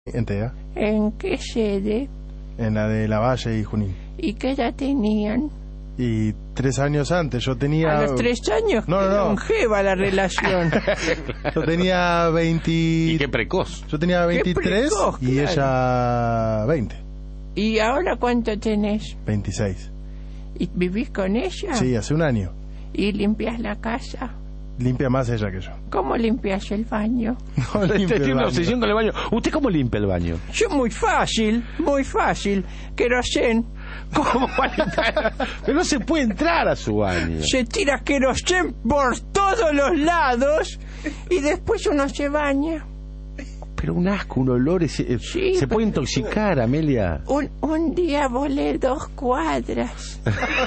En TEA. ¿En qué sede? En la de Lavalle y Junín. ¿Y qué edad tenían? Y 3 años antes, yo tenía... ¿A los 3 años? No, no. Longeva la relación. Yo tenía 20... Y qué precoz. Yo tenía 23 precoz, y claro. ella 20. ¿Y ahora cuánto tenés? 26. ¿Y vivís con ella? Sí, hace un año. ¿Y limpias la casa? Limpia más ella que yo. ¿Cómo limpias el baño? No limpio el Tiene una baño. obsesión con el baño. ¿Usted cómo limpia el baño? Yo muy fácil. Querosén. ¿Cómo va a limpiar? Pero no se puede entrar a su baño. Se tira querosén por todos los lados y después uno se baña. Pero un asco, un olor, Sí, se puede intoxicar, Amelia. Un día volé 2 cuadras.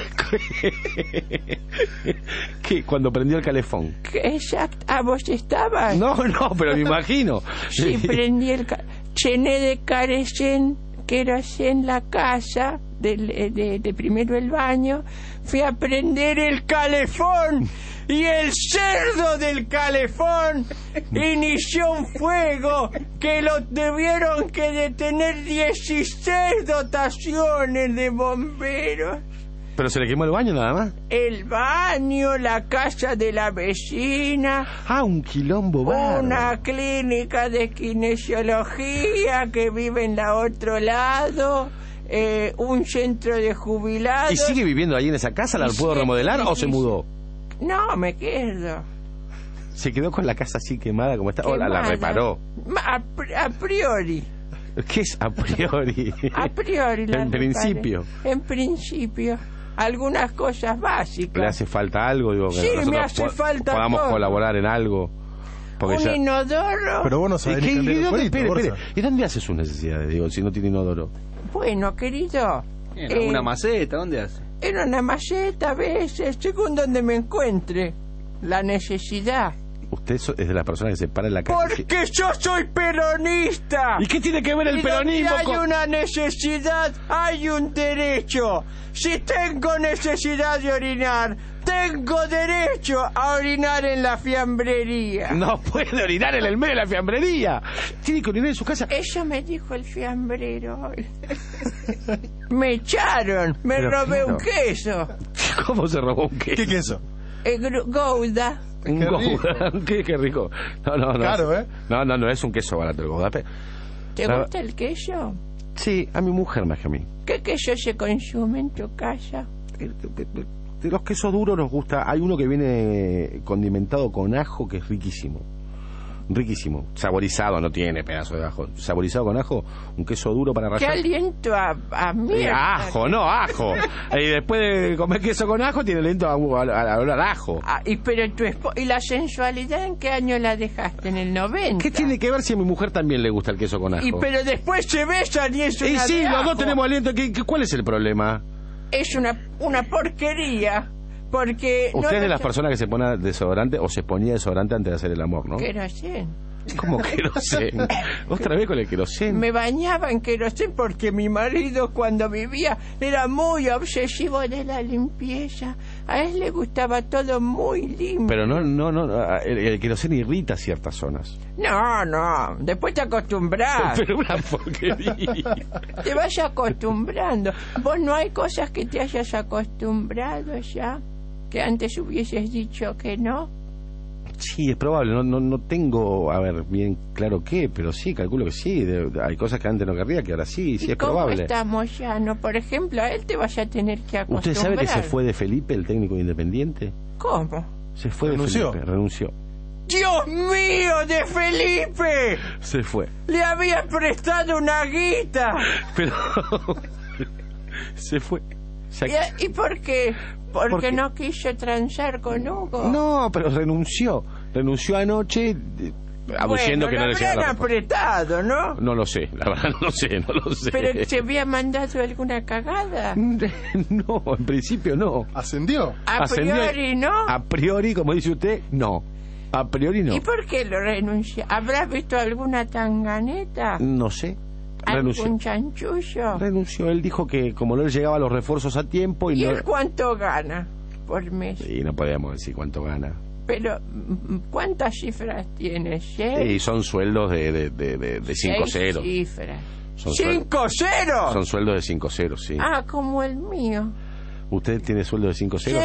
¿Qué? Cuando prendió el calefón. Exacto. ¿Ah, vos estabas? No, pero me imagino. Sí, prendí llené de querosén la casa, de primero el baño, fui a prender el calefón y el cerdo del calefón inició un fuego que lo tuvieron que detener 16 dotaciones de bomberos. ¿Pero se le quemó el baño nada más? El baño, la casa de la vecina, Ah, un quilombo bárbaro. una clínica de kinesiología que vive en la otro lado, un centro de jubilados. ¿Y sigue viviendo ahí en esa casa? ¿La Y puedo sigue- remodelar o sí, se sí. mudó? No, me quedo. ¿Se quedó con la casa así quemada como está? ¿O la Quemada. reparó? A priori. ¿Qué es a priori? A priori la En reparé. principio. En principio. Algunas cosas básicas. ¿Le hace falta algo? Digo, que Sí, nosotros me hace falta podamos todo. colaborar en algo. Porque Un ya... inodoro. Pero vos no ¿Y, sabés qué- ni cambiar y el dónde, cuerito, espere. Borsa. ¿Y dónde hace sus necesidades, digo, si no tiene inodoro? Bueno, querido. ¿En una maceta? ¿Dónde hace? En una maceta a veces, según donde me encuentre. La necesidad. Usted es de las personas que se para en la calle. Porque yo soy peronista. ¿Y qué tiene que ver el Y donde peronismo hay con...? una necesidad, hay un derecho. Si tengo necesidad de orinar, tengo derecho a orinar en la fiambrería. No puede orinar en el medio de la fiambrería. Tiene que orinar en su casa. Eso me dijo el fiambrero hoy. Me echaron, me Pero robé claro. un queso. ¿Cómo se robó un queso? ¿Qué queso? Gouda. Un Qué Gouda. Qué rico. No. Caro, ¿eh? No es un queso barato el Gouda. ¿Te La- gusta el queso? Sí, a mi mujer más que a mí. ¿Qué queso se consume en tu casa? De los quesos duros nos gusta. Hay uno que viene condimentado con ajo que es riquísimo. Riquísimo. Saborizado, no tiene pedazo de ajo. Saborizado con ajo, un queso duro para ¿Qué rallar. aliento a mierda? Ajo, no ajo. Y después de comer queso con ajo tiene lento a olor al ajo. Ah, pero ¿y la sensualidad en qué año la dejaste? ¿En el 90? ¿Qué tiene que ver si a mi mujer también le gusta el queso con ajo? Pero después se besan y es Y una sí, de los ajo. dos tenemos aliento. ¿Cuál es el problema? Es una porquería. Porque Usted es de las personas personas que se pone desodorante o se ponía desodorante antes de hacer el amor, ¿no? Querosén. ¿Cómo querosén? Otra vez con el querosén. Me bañaba en querosén porque mi marido cuando vivía era muy obsesivo de la limpieza. A él le gustaba todo muy limpio. Pero no, el querosén irrita ciertas zonas. No, después te acostumbras. Pero una porquería. Te vas acostumbrando. Vos no hay cosas que te hayas acostumbrado ya, que antes hubieses dicho que no. Sí, es probable, no tengo, a ver, bien claro qué, pero sí, calculo que sí, hay cosas que antes no querría, que ahora sí, sí ¿Y es cómo probable. estamos ya? No, por ejemplo, a él te vas a tener que acostumbrar. ¿Usted sabe que se fue de Felipe, el técnico de Independiente? ¿Cómo? Se fue ¿Renunció? de Felipe, renunció. ¡Dios mío, de Felipe! Se fue. Le había prestado una guita. Pero se fue. ¿Y por qué? Porque Porque- no quiso transar con Hugo. No, pero renunció. Renunció anoche, aduciendo que no lo le llegaba habrían la respuesta. apretado, ¿no? No lo sé, la verdad no lo sé. Pero se había mandado alguna cagada. No, en principio no. ¿Ascendió? A Ascendió- priori, ¿no? A priori, como dice usted, no. A priori no. ¿Y por qué lo renunció? ¿Habrás visto alguna tanganeta? No sé. Renunció. ¿Algún chanchullo? Renunció. Él dijo que como no le llegaban los refuerzos a tiempo ¿Y y no... él cuánto gana por mes? Y no podíamos decir cuánto gana. Pero, ¿cuántas cifras tienes? Y ¿Seis? son sueldos de 5 Seis ceros. cifras. Son ¿5 ceros? Son sueldos de 5 ceros, sí. Ah, como el mío. ¿Usted tiene sueldo de 5 ceros?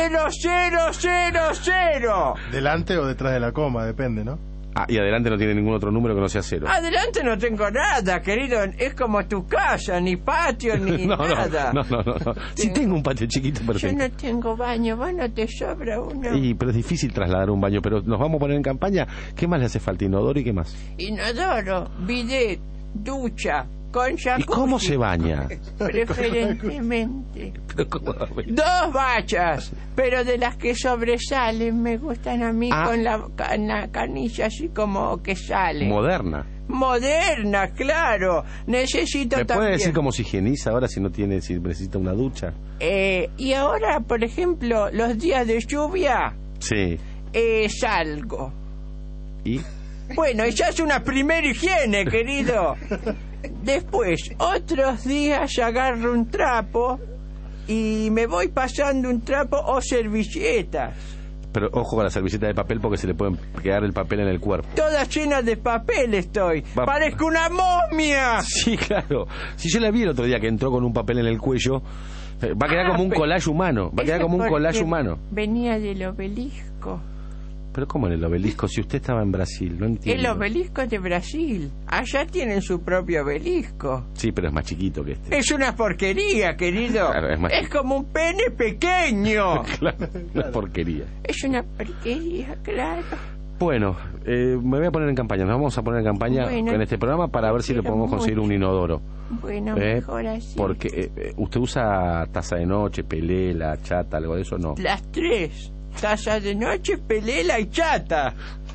0. Delante o detrás de la coma, depende, ¿no? Ah, y adelante no tiene ningún otro número que no sea 0. Adelante no tengo nada, querido. Es como tu casa, ni patio, ni nada. No. Sí tengo un patio chiquito, Yo perfecto. no tengo baño, vos no te sobra uno. Pero es difícil trasladar un baño, pero nos vamos a poner en campaña. ¿Qué más le hace falta? ¿Inodoro y qué más? Inodoro, bidet, ducha, con jacuzzi. ¿Y cómo se baña? Preferentemente. Pero ¿cómo va a ver? 2 bachas, pero de las que sobresalen, me gustan a mí con la canilla así como que sale. Moderna. Moderna, claro. Necesito ¿Me también. puede decir cómo se higieniza ahora si necesita una ducha? Y ahora, por ejemplo, los días de lluvia, Sí. salgo. ¿Y? Bueno, esa es una primera higiene, querido. Después, otros días agarro un trapo y me voy pasando un trapo o servilletas. Pero ojo con la servilleta de papel porque se le puede quedar el papel en el cuerpo. Toda llena de papel estoy. Va- ¡Parezco una momia! Sí, claro. Si yo la vi el otro día que entró con un papel en el cuello, va a quedar como un collage humano. Va a quedar Eso como un porque collage humano. Venía del obelisco. Pero ¿cómo en el obelisco? Si usted estaba en Brasil, no entiendo. El obelisco de Brasil. Allá tienen su propio obelisco. Sí, pero es más chiquito que este. Es una porquería, querido. Claro, es más- como un pene pequeño. Claro, una porquería. Es una porquería, claro. Bueno, me voy a poner en campaña. Nos vamos a poner en campaña Bueno, en este programa para ver si le quiero podemos conseguir mucho. un inodoro. Bueno, mejor así. Porque usted usa taza de noche, pelela, chata, algo de eso, no. Las 3. Taza de noche, pelela y chata.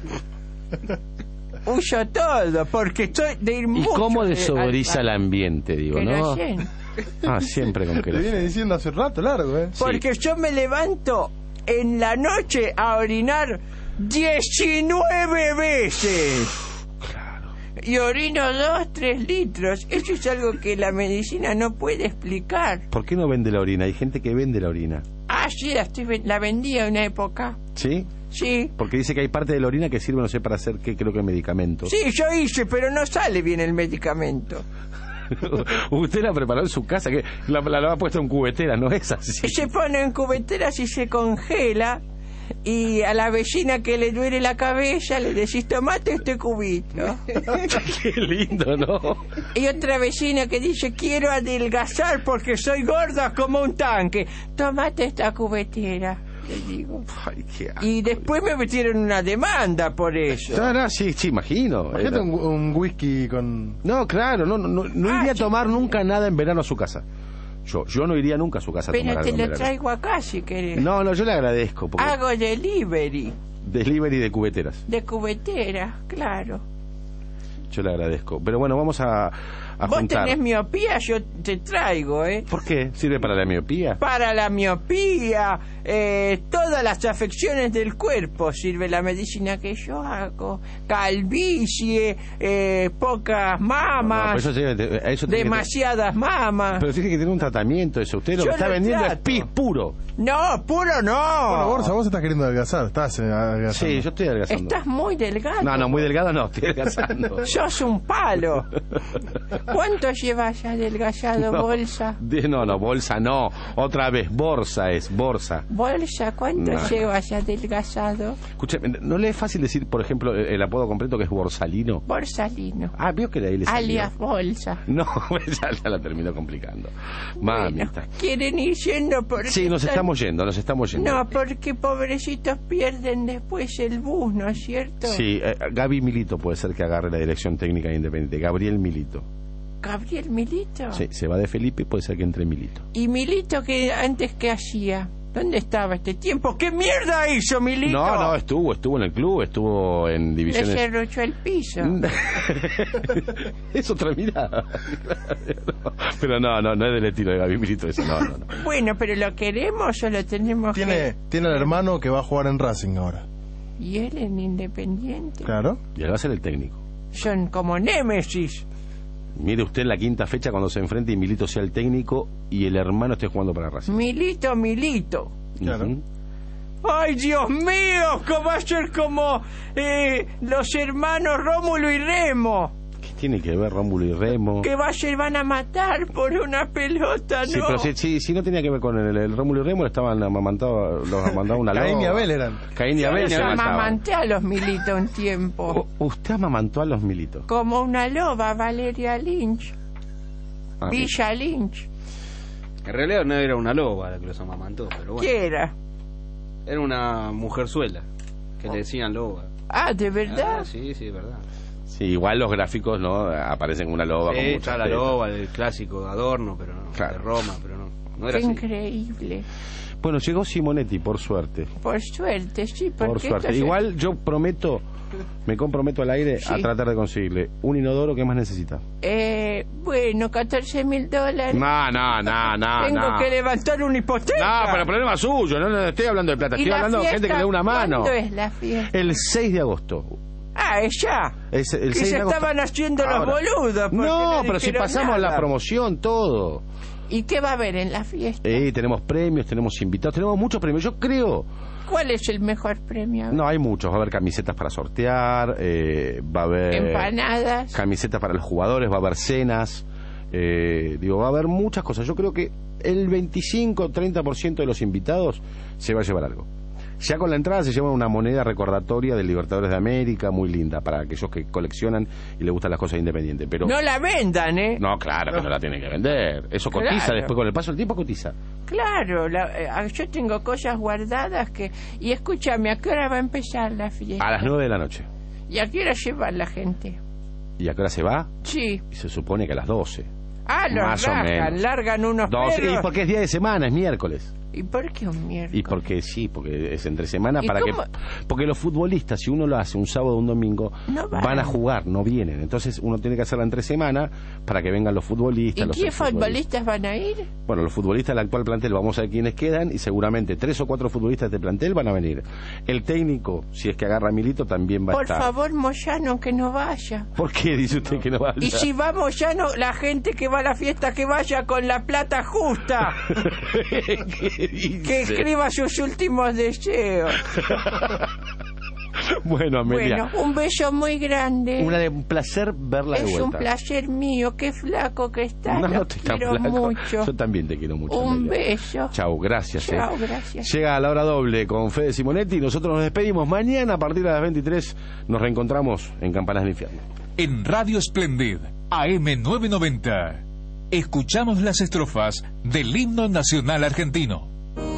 Uso todo, porque estoy de ir ¿Y mucho cómo de- desodoriza al- el ambiente, digo, no? Querosén. Ah, siempre con Te viene querosén. diciendo hace rato largo, ¿eh? Porque yo me levanto en la noche a orinar 19 veces. Claro. Y orino 2-3 litros. Eso es algo que la medicina no puede explicar. ¿Por qué no vende la orina? Hay gente que vende la orina. Ah, sí, la vendía en una época. ¿Sí? Sí. Porque dice que hay parte de la orina que sirve, no sé, para hacer, qué creo que medicamentos. Sí, yo hice, pero no sale bien el medicamento. Usted la preparó en su casa, que la ha puesto en cubetera, ¿no es así? Se pone en cubeteras y se congela. Y a la vecina que le duele la cabeza le decís, tomate este cubito. Qué lindo, ¿no? Y otra vecina que dice, quiero adelgazar porque soy gorda como un tanque. Tomate esta cubetera, le digo. Ay, qué asco. Y después me metieron una demanda por eso. No, sí, imagino. Imagínate un whisky con... No, claro, no iría a sí. tomar nunca nada en verano a su casa. Yo no iría nunca a su casa a Pero tomar te algo en lo verano. traigo acá si querés. No, yo le agradezco. Porque Hago delivery delivery de cubeteras. de cubetera, claro. Yo le agradezco. Pero bueno, vamos a Vos juntar. tenés miopía, yo te traigo, ¿eh? ¿Por qué? ¿Sirve para la miopía? Para la miopía, todas las afecciones del cuerpo sirve la medicina que yo hago. Calvicie, pocas mamas, No, pero eso tiene demasiadas mamas. pero tiene que tener un tratamiento eso. Usted lo Yo que está lo vendiendo trato. es pis puro. No, puro no. Bueno, Borsa, vos estás queriendo adelgazar, estás adelgazando. Sí, yo estoy adelgazando. Estás muy delgado. No, muy delgado no, estoy adelgazando. Sos un palo. ¿Cuánto llevas adelgazado, No. bolsa? No, bolsa no. Otra vez, borsa es, borsa. Bolsa, ¿cuánto No. llevas adelgazado? Escúcheme, ¿no le es fácil decir, por ejemplo, el apodo completo que es Borsalino? Borsalino. Ah, vio que ahí le salió. Alias bolsa. No, ya la terminó complicando. Bueno, Mamita. quieren ir yendo porque... Sí, nos estamos yendo. No, porque pobrecitos pierden después el bus, ¿no es cierto? Sí, Gaby Milito puede ser que agarre la dirección técnica independiente. Gabriel Milito. ¿Gabriel Milito? Sí, se va de Felipe y puede ser que entre Milito. ¿Y Milito que antes qué hacía? ¿Dónde estaba este tiempo? ¿Qué mierda hizo Milito? No, estuvo en el club, estuvo en Le divisiones... cerruchó el piso. Es otra mirada. Pero no es del estilo de Gaby Milito eso, no. Bueno, pero ¿lo queremos o lo tenemos Tiene al hermano que va a jugar en Racing ahora. ¿Y él en Independiente? Claro. Y él va a ser el técnico. Son como némesis. Mire usted en la quinta fecha cuando se enfrente y Milito sea el técnico y el hermano esté jugando para Racing. Milito. Claro. Ujú. ¡Ay, Dios mío! ¿Cómo va a ser como los hermanos Rómulo y Remo? ¿Qué tiene que ver Rómulo y Remo? Que van a matar por una pelota, ¿no? Sí, pero si no tenía que ver con el Rómulo y Remo, los amamantaba una loba. Caín y Abel eran. Caín y Abel. Yo amamanté a los Militos un tiempo. Usted amamantó a los Militos. Como una loba, Valeria Lynch. Ah, Villa Lynch. En realidad no era una loba la que los amamantó, pero bueno. ¿Qué era? Era una mujerzuela, que le decían loba. Ah, ¿de verdad? Sí, es verdad. Sí, igual los gráficos no aparecen una loba con muchas está la tetas. loba, el clásico Adorno, pero no, Claro. de Roma, pero no era Qué así. increíble. Bueno, llegó Simonetti, por suerte. Por suerte, sí, porque Por suerte. esto Igual yo me comprometo al aire a Sí. tratar de conseguirle un inodoro que más necesita. Bueno, $14,000. No. Tengo que levantar una hipoteca. No, pero el problema es suyo, no estoy hablando de plata, ¿Y estoy la hablando de gente que fiesta? le dé una mano. ¿Cuándo es la fiesta? El 6 de agosto. Ah, es ya. Es el Que 6 se de agosto. estaban haciendo los Ahora. boludos. porque No, pero si dijeron pasamos nada. la promoción, todo. ¿Y qué va a haber en la fiesta? Tenemos premios, tenemos invitados, tenemos muchos premios. Yo creo... ¿Cuál es el mejor premio? No, hay muchos. Va a haber camisetas para sortear, va a haber... Empanadas. Camisetas para los jugadores, va a haber cenas. Va a haber muchas cosas. Yo creo que el 25-30% de los invitados se va a llevar algo. Ya con la entrada se lleva una moneda recordatoria del Libertadores de América, muy linda, para aquellos que coleccionan y les gustan las cosas independientes. Pero No la vendan, ¿eh? no, claro que no la tienen que vender. Eso cotiza, Claro. después con el paso del tiempo cotiza. Claro, yo tengo cosas guardadas que... Y escúchame, ¿a qué hora va a empezar la fiesta? A las 9 de la noche. ¿Y a qué hora lleva la gente? ¿Y a qué hora se va? Sí. Y se supone que a las 12. Ah, los Más o rajan, menos. largan unos 12, y perros. porque es día de semana, es miércoles. ¿Y por qué un miércoles? Y porque es entre semana ¿Y para cómo? porque los futbolistas, si uno lo hace un sábado o un domingo, No van. van a jugar, no vienen. Entonces uno tiene que hacerla entre semana para que vengan los futbolistas. ¿Y los qué exfutbolistas. futbolistas van a ir? Bueno, los futbolistas del actual plantel, vamos a ver quiénes quedan y seguramente 3 o 4 futbolistas de plantel van a venir. El técnico, si es que agarra a Milito, también va a Por estar. favor, Moyano, que no vaya. ¿Por qué dice usted que no vaya? Y si va Moyano, la gente que va a la fiesta, que vaya con la plata justa. ¿Qué dice? Que escriba sus últimos deseos. Bueno, Amelia, Bueno, un beso muy grande. un placer verla de Es vuelta. un placer mío. Qué flaco que estás. No, Lo no te está quiero flaco. mucho. Yo también te quiero mucho. Un Amelia. beso. Chau, gracias. Chao, gracias. Llega la hora doble con Fede Simonetti. Nosotros nos despedimos. Mañana a partir de las 23 nos reencontramos en Campanas del Infierno. En Radio Splendid, AM990, escuchamos las estrofas del himno nacional argentino.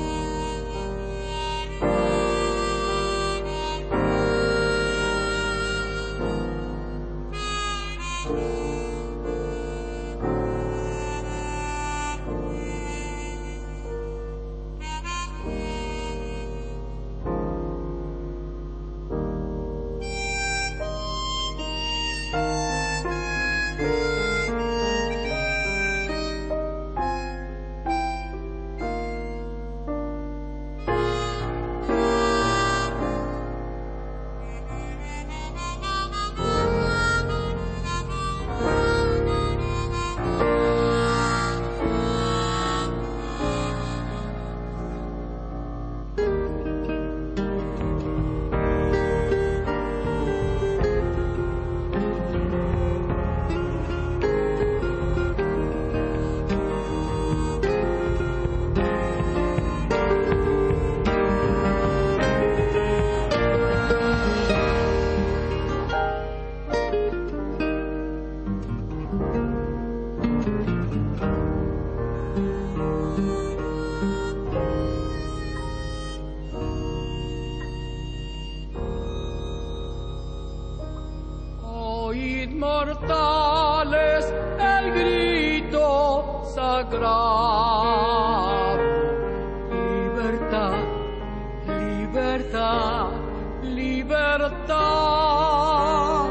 Oíd mortales el grito sagrado. Libertad, libertad, libertad.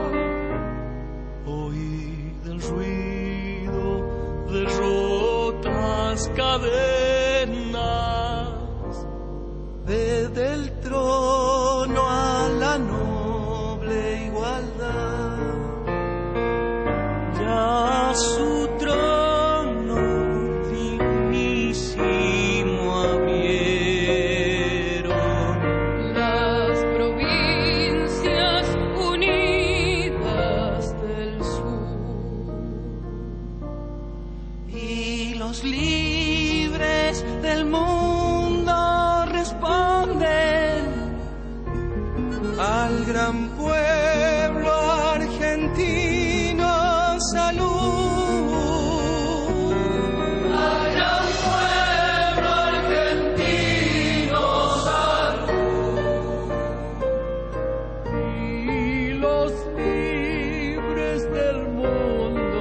Oíd el ruido de rotas cadenas. Desde el trono a la noble igualdad. Ya su trono dignísimo abrieron los libres del mundo responden al gran pueblo argentino, salud. Al gran pueblo argentino, salud. Y los libres del mundo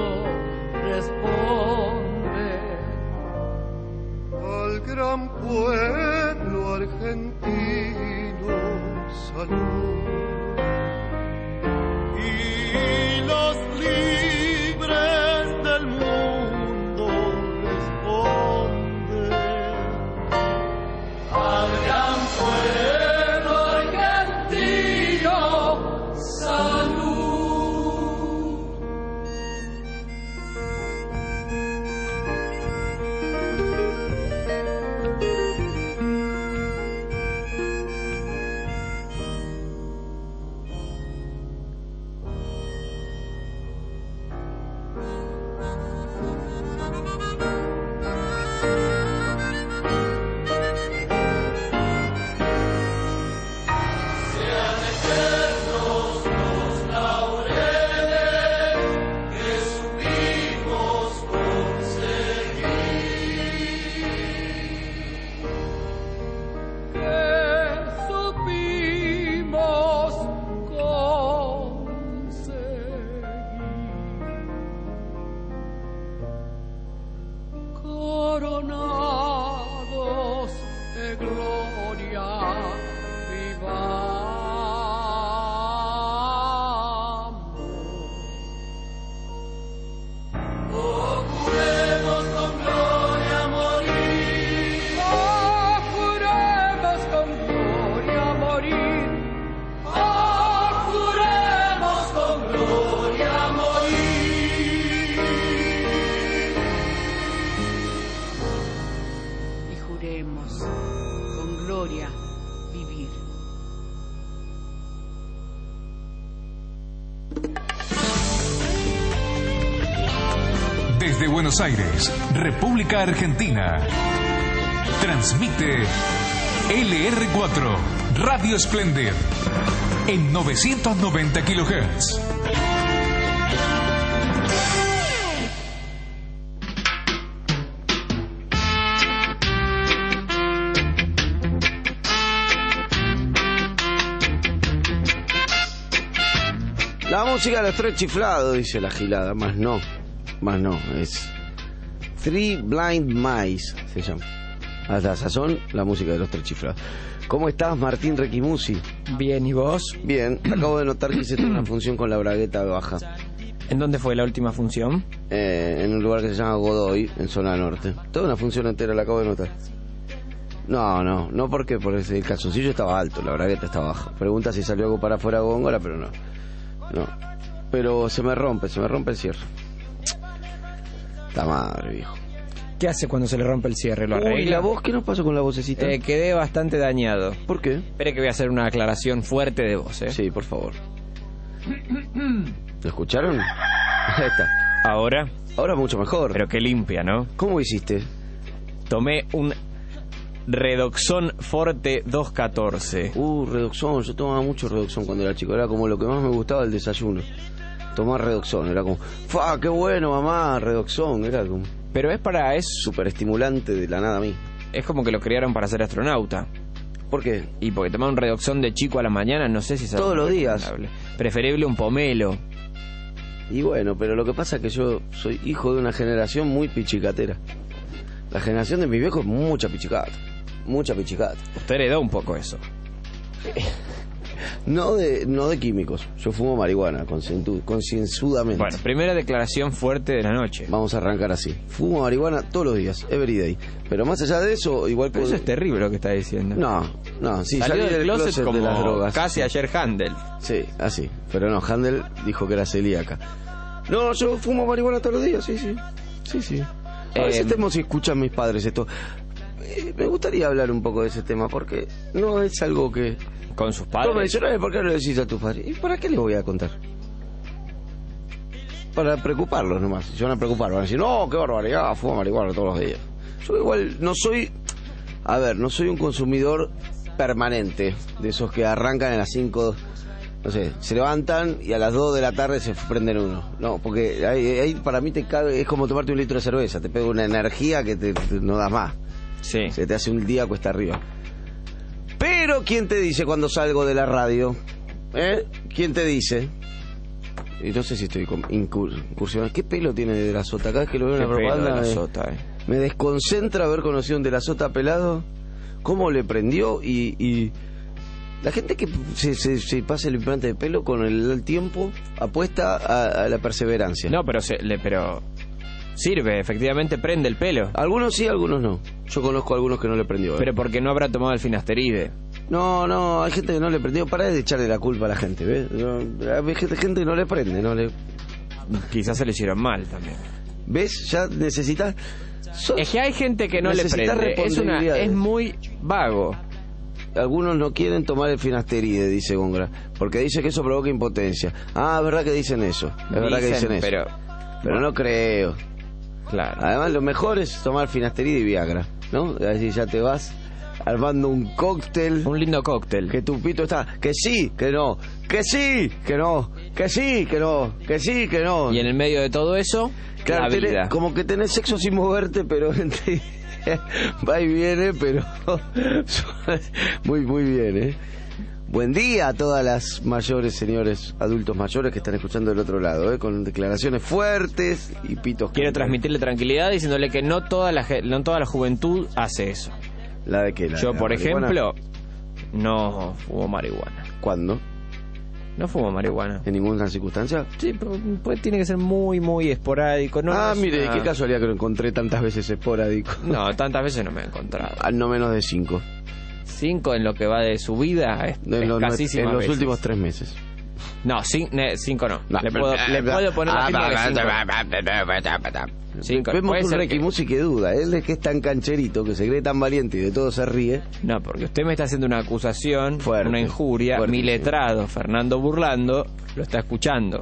responden al gran pueblo argentino, salud. Y los libres del mundo responden al gran pueblo argentino, salud. Coronados de gloria vivamos. Juremos con gloria morir. Juremos con gloria morir. Juremos con gloria morir. Y juremos con gloria vivir. Desde Buenos Aires, República Argentina. Transmite LR4, Radio Splendid, en 990 kHz. La música de los tres chiflados, dice la gilada. Más no, es Three Blind Mice, se llama. Hasta la sazón, la música de los tres chiflados. ¿Cómo estás, Martín Requimusi? Bien, ¿y vos? Bien, acabo de notar que hiciste una función con la bragueta baja. ¿En dónde fue la última función? En un lugar que se llama Godoy, en zona norte. Toda una función entera, la acabo de notar. No, porque por el calzoncillo estaba alto, la bragueta estaba baja. Pregunta si salió algo para afuera Góngora, pero no. Pero se me rompe el cierre. Está madre, viejo. ¿Qué hace cuando se le rompe el cierre? ¿Lo Uy, arregla? ¿la voz? ¿Qué nos pasó con la vocecita? Quedé bastante dañado. ¿Por qué? Espere que voy a hacer una aclaración fuerte de voz, ¿eh? Sí, por favor. ¿Lo escucharon? Ahí está. ¿Ahora? Ahora mucho mejor. Pero qué limpia, ¿no? ¿Cómo hiciste? Tomé un Redoxon Forte 214. Redoxon. Yo tomaba mucho Redoxon cuando era chico. Era como lo que más me gustaba del desayuno. Tomar Redoxon. Era como, ¡fa! ¡Qué bueno, mamá! Redoxon. Era como... Pero es súper estimulante de la nada a mí. Es como que lo criaron para ser astronauta. ¿Por qué? Y porque tomar un Redoxon de chico a la mañana, no sé si es algo todos los días. Preferible un pomelo. Y bueno, pero lo que pasa es que yo soy hijo de una generación muy pichicatera. La generación de mis viejos es mucha pichicata. Usted heredó un poco eso. No de químicos. Yo fumo marihuana concienzudamente. Bueno, primera declaración fuerte de la noche. Vamos a arrancar así. Fumo marihuana todos los días, every day. Pero más allá de eso, igual... Pero eso es terrible lo que está diciendo. No, sí, salió salí del closet como de las drogas. Casi ayer Handel. Sí, así. Pero no, Handel dijo que era celíaca. No, yo fumo marihuana todos los días, sí. A veces temo si escuchan mis padres esto. Me gustaría hablar un poco de ese tema, porque no es algo que... ¿Con sus padres? No me dicen, ¿por qué no le decís a tus padres? ¿Y para qué les voy a contar? para preocuparlos nomás. Se van a preocupar, van a decir, no, qué barbaridad, fuma marihuana todos los días. Yo igual no soy un consumidor permanente, de esos que arrancan a las 5, no sé, se levantan y a las 2 de la tarde se prenden uno. No, porque ahí para mí es como tomarte un litro de cerveza, te pega una energía que te no das más. Sí. Se te hace un día cuesta arriba. Pero, ¿quién te dice cuando salgo de la radio? ¿Quién te dice? Y no sé si estoy incursionando. ¿Qué pelo tiene De La Sota? Cada vez que lo veo en la propaganda De La Sota, me desconcentra haber conocido un De La Sota pelado. Cómo le prendió y la gente que se pasa el implante de pelo con el tiempo apuesta a la perseverancia. No, pero sirve, efectivamente prende el pelo. Algunos sí, algunos no. Yo conozco a algunos que no le prendió. Pero porque no habrá tomado el finasteride. No, hay gente que no le prendió. Pará de echarle la culpa a la gente, ¿ves? Hay gente que no le prende, Quizás se le hicieron mal también. ¿Ves? Ya necesitas... Es que hay gente que no le prende. Es muy vago. Algunos no quieren tomar el finasteride, dice Góngora, porque dice que eso provoca impotencia. Ah, es verdad que dicen eso. Verdad que dicen eso. Pero no creo. Claro. Además, lo mejor es tomar finasteride y Viagra, ¿no? Así ya te vas armando un cóctel. Un lindo cóctel. Que tu pito está, que sí, que no, que sí, que no, que sí, que no, que sí, que no. Y en el medio de todo eso, claro, la vida. Como que tenés sexo sin moverte, pero va y viene, pero muy, muy bien, Buen día a todas las mayores, señores, adultos mayores que están escuchando del otro lado, con declaraciones fuertes y pitos. Quiero transmitirle tranquilidad diciéndole que no toda la juventud hace eso. ¿La de qué? Yo, por ejemplo, no fumo marihuana. ¿Cuándo? No fumo marihuana. ¿En ninguna circunstancia? Sí, pues tiene que ser muy, muy esporádico. Mire, qué casualidad que lo encontré tantas veces esporádico. No, tantas veces no me he encontrado. No menos de 5. 5 en lo que va de su vida es escasísimas en los veces. Últimos 3 meses. No, 5 no. Le puedo poner la firma. 5. Vemos un Reiki Music que duda. Él es que es tan cancherito, que se cree tan valiente y de todo se ríe. No, porque usted me está haciendo una acusación, fuerte, una injuria. Mi letrado, Fernando Burlando, lo está escuchando.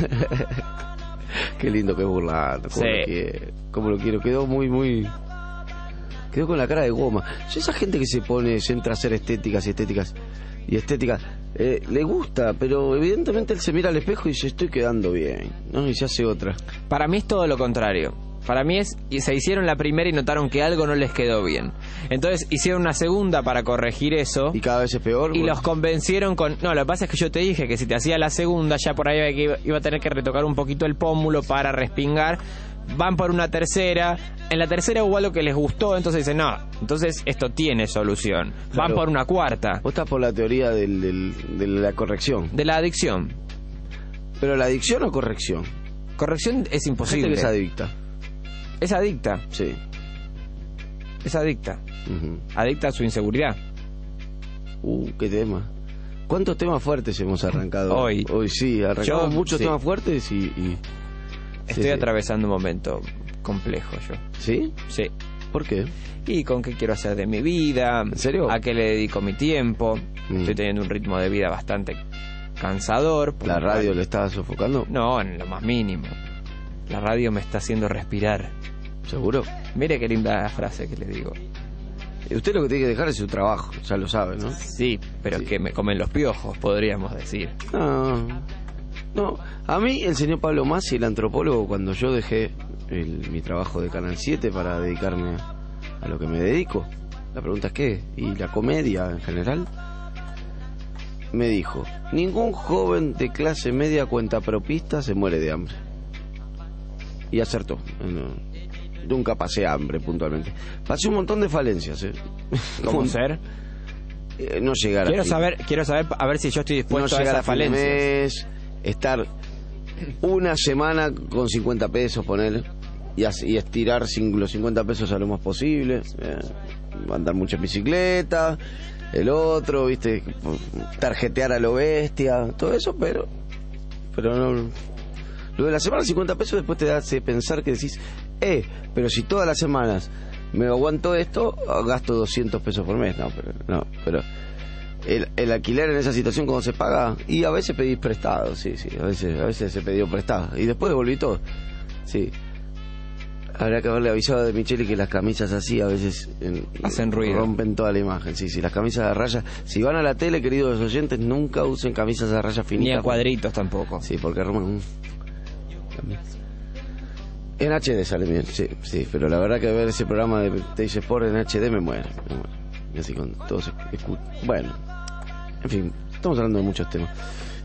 Qué lindo que es Burlando. Cómo lo quiero. Quedó muy, muy... Quedó con la cara de goma. Yo, esa gente que se entra a hacer estéticas, le gusta, pero evidentemente él se mira al espejo y dice, estoy quedando bien, ¿no? Y se hace otra. Para mí es todo lo contrario. Para mí se hicieron la primera y notaron que algo no les quedó bien. Entonces hicieron una segunda para corregir eso. Y cada vez es peor. Y los convencieron con... No, lo que pasa es que yo te dije que si te hacía la segunda, ya por ahí iba a tener que retocar un poquito el pómulo para respingar. Van por una tercera. En la tercera hubo algo que les gustó, entonces dicen, no, entonces esto tiene solución. Van por una cuarta. Vos estás por la teoría de la corrección. De la adicción. ¿Pero la adicción o corrección? Corrección es imposible. Gente que es adicta. ¿Es adicta? Sí. Es adicta. Adicta a su inseguridad. Qué tema. ¿Cuántos temas fuertes hemos arrancado? Hoy sí, arrancamos muchos temas fuertes y... Estoy atravesando un momento complejo yo. ¿Sí? Sí. ¿Por qué? Y con qué quiero hacer de mi vida. ¿En serio? A qué le dedico mi tiempo. Estoy teniendo un ritmo de vida bastante cansador. ¿La radio le estaba sofocando? No, en lo más mínimo. La radio me está haciendo respirar. ¿Seguro? Mire qué linda frase que le digo. Usted lo que tiene que dejar es su trabajo, ya lo sabe, ¿no? Sí, pero que me comen los piojos, podríamos decir. No, a mí el señor Pablo Masi, el antropólogo, cuando yo dejé mi trabajo de Canal 7 para dedicarme a lo que me dedico, la pregunta es ¿qué? Y la comedia en general, me dijo, ningún joven de clase media cuentapropista se muere de hambre. Y acertó. Nunca pasé hambre puntualmente. Pasé un montón de falencias, ¿Cómo ser? No llegar quiero saber a ver si yo estoy dispuesto no a llegar esas falencias. Mes, estar una semana con 50 pesos, poner y estirar los 50 pesos a lo más posible, andar mucha bicicleta, el otro, viste, tarjetear a lo bestia, todo eso, pero no. Lo de la semana 50 pesos después te hace pensar que decís, pero si todas las semanas me aguanto esto, gasto 200 pesos por mes. No, pero el alquiler en esa situación cuando se paga, y a veces pedís prestado, sí, a veces se pidió prestado y después devolví todo, sí. Habría que haberle avisado de Micheli que las camisas así a veces hacen ruido, rompen toda la imagen, sí, las camisas a rayas, si van a la tele, queridos oyentes, nunca usen camisas a rayas finitas, ni a cuadritos tampoco, sí, porque rompen. En HD sale bien, sí, pero la verdad que ver ese programa de Teis Sport en HD me muere. Y así con todos, bueno, en fin, estamos hablando de muchos temas.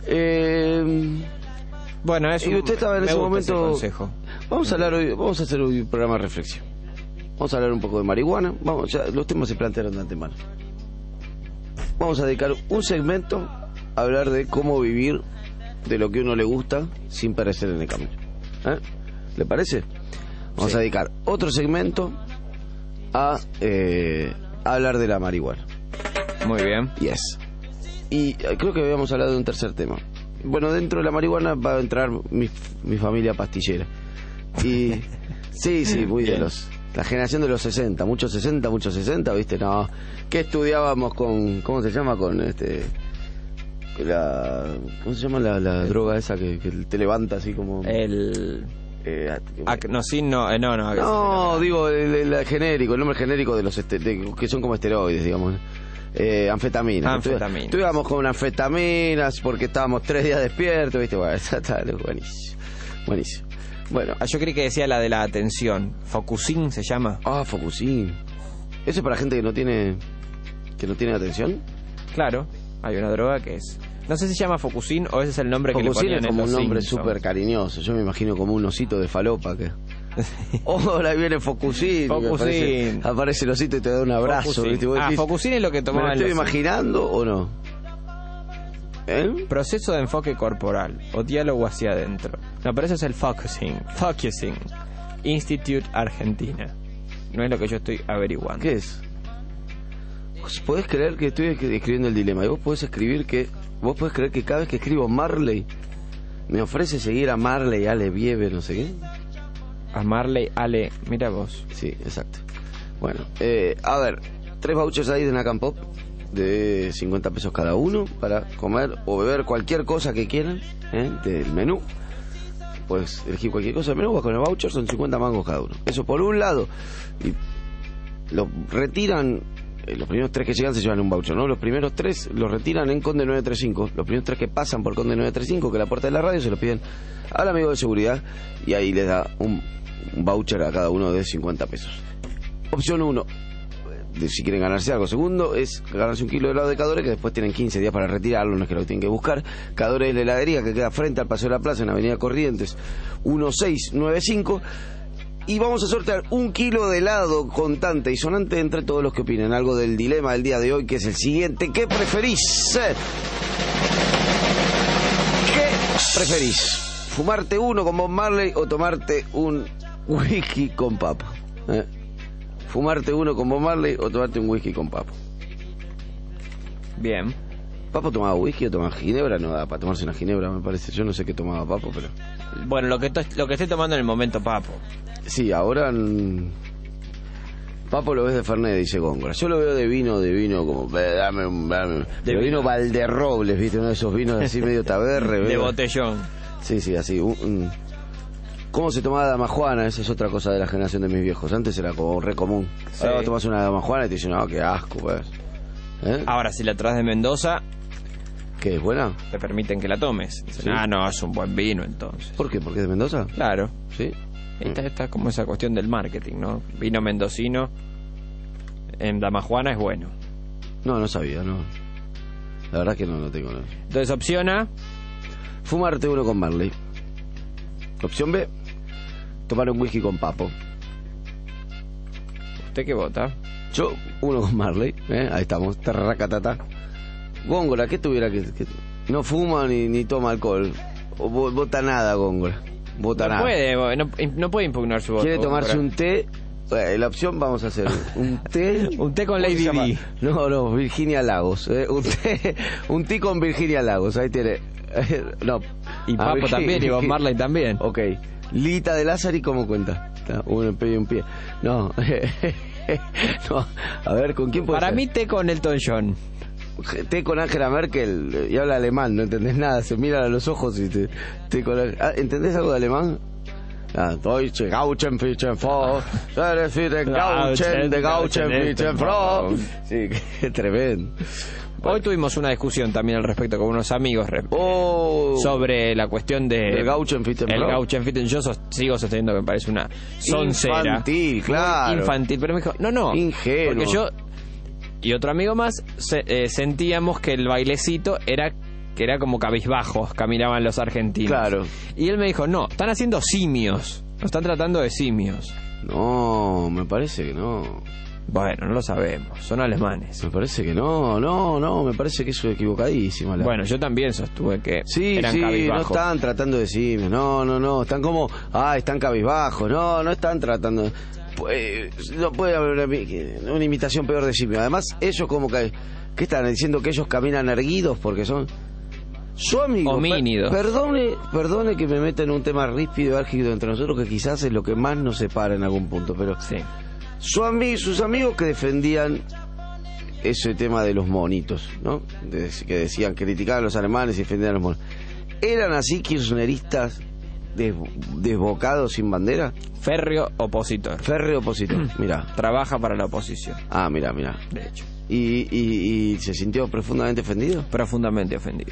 Bueno, eso. Y usted estaba en ese momento. Consejo. Vamos a hacer hoy un programa de reflexión. Vamos a hablar un poco de marihuana. Ya los temas se plantearon de antemano. Vamos a dedicar un segmento a hablar de cómo vivir de lo que a uno le gusta sin perecer en el camino. ¿Le parece? Vamos a dedicar otro segmento a hablar de la marihuana. Muy bien. Yes. Y creo que habíamos hablado de un tercer tema. Bueno, dentro de la marihuana va a entrar mi familia pastillera. Y sí, muy de la generación de los 60, muchos 60, ¿viste? No, que estudiábamos con, ¿cómo se llama? Con ¿cómo se llama la droga esa que te levanta así como no, digo el genérico, el nombre genérico de los que son como esteroides, digamos. Anfetamina. Estuvimos con anfetaminas porque estábamos 3 días despiertos, ¿viste? Bueno, está buenísimo. Bueno, yo creí que decía la de la atención. Focusin se llama. Focusin. ¿Eso es para gente que no tiene atención? Claro, hay una droga que es. No sé si se llama Focusin o ese es el nombre que le ponían en los Simpsons. Es como un nombre súper cariñoso. Yo me imagino como un osito de falopa que... Ahora viene Focusin. Aparece el osito y te da un abrazo. Focusin es lo que tomaban. ¿Me lo estoy imaginando o no? Proceso de enfoque corporal o diálogo hacia adentro. No, pero ese es el Focusing Institute Argentina. No es lo que yo estoy averiguando. ¿Qué es? ¿Podés creer que estoy escribiendo el dilema? Y vos podés creer que cada vez que escribo Marley me ofrece seguir a Marley, Ale Vieve, no sé qué. A Marley, Ale, mira vos. Sí, exacto. Bueno, a ver, 3 vouchers ahí de Nakam Pop de 50 pesos cada uno para comer o beber cualquier cosa que quieran del menú. Puedes elegir cualquier cosa del menú, vas con el voucher, son 50 mangos cada uno. Eso por un lado. Y lo retiran, los primeros 3 que llegan se llevan un voucher, ¿no? Los primeros 3 los retiran en Conde 935. Los primeros 3 que pasan por Conde 935, que es la puerta de la radio, se los piden al amigo de seguridad y ahí les da un voucher a cada uno de 50 pesos. Opción 1, si quieren ganarse algo. Segundo es ganarse un kilo de helado de Cadore, que después tienen 15 días para retirarlo, no es que lo tienen que buscar. Cadore es la heladería que queda frente al Paseo de la Plaza en Avenida Corrientes 1695. Y vamos a sortear un kilo de helado contante y sonante entre todos los que opinen algo del dilema del día de hoy, que es el siguiente: ¿qué preferís? ¿Fumarte uno con Bob Marley o tomarte un whisky con papo? ¿Fumarte uno con Bob Marley o tomarte un whisky con papo? Bien. ¿Papo tomaba whisky o tomaba ginebra? No da para tomarse una ginebra, me parece. Yo no sé qué tomaba Papo, pero... Bueno, lo que estoy tomando en el momento, Papo. Sí, ahora... Papo lo ves de Fernet, dice Góngora. Yo lo veo de vino como... Dame. De vino Valderrobles, ¿viste? Uno de esos vinos así medio taberre. De botellón. Sí, así. ¿Cómo se tomaba Dama Juana? Esa es otra cosa de la generación de mis viejos. Antes era como re común. Sí. Ahora tomas una Dama Juana y te dicen, no, qué asco, pues. Ahora, si la traes de Mendoza... ¿Qué, es buena? Te permiten que la tomes. Dicen, ¿sí? No, es un buen vino, entonces. ¿Por qué? ¿Porque es de Mendoza? Claro. Sí. Está como esa cuestión del marketing, ¿no? Vino mendocino en Dama Juana es bueno. No sabía, no. La verdad que no tengo nada. Entonces, opción A... Fumarte uno con Marley. Opción B... Tomar un whisky con Papo. ¿Usted qué vota? Yo, uno con Marley. Ahí estamos. Tarracatata. Góngora, ¿qué tuviera que...? No fuma ni toma alcohol. O vota nada, Góngora. Vota nada. No puede impugnar su voto. ¿Quiere tomarse un té? La opción vamos a hacer un té. Un té con Lady B. No, Virginia Lagos. Un té con Virginia Lagos. Ahí tiene. No. Y Papo también, y Bob Marley también. Ok. Lita de Lázari, ¿cómo cuenta? Un pie y un pie. No. No. A ver, ¿con quién puede Para ser? mí té con Elton John. té con Angela Merkel y habla alemán, no entendés nada, se miran a los ojos y té con ¿entendés algo de alemán? Deutsche Gauchenfittenfrau, Gauchen de Gauchenfittenfrau. Sí, qué tremendo. Hoy tuvimos una discusión también al respecto con unos amigos sobre la cuestión de el Gauchenfittenfrau. Yo sigo sosteniendo que me parece una soncera. Infantil, claro. Infantil, pero me dijo, no. Ingenuo. Porque yo y otro amigo más sentíamos que el bailecito era como cabizbajos, caminaban los argentinos. Claro. Y él me dijo, no, están haciendo simios. Lo están tratando de simios. No, me parece que no. Bueno, no lo sabemos, son alemanes. Me parece que no, me parece que eso es equivocadísimo. Bueno, yo también sostuve que eran cabizbajos. No están tratando de simios, no, están como, están cabizbajos, no están tratando. No puede haber una imitación peor de simio. Además, ellos como que, ¿qué están diciendo? Que ellos caminan erguidos porque son su amigo. Homínidos. Perdone que me meta en un tema ríspido y álgido entre nosotros, que quizás es lo que más nos separa en algún punto, pero sí. Sus amigos que defendían ese tema de los monitos, ¿no? Que decían, criticaban a los alemanes y defendían a los monos. ¿Eran así kirchneristas desbocados sin bandera? Férreo opositor. Mirá. Trabaja para la oposición. Mirá. De hecho. ¿Y se sintió profundamente ofendido? Profundamente ofendido.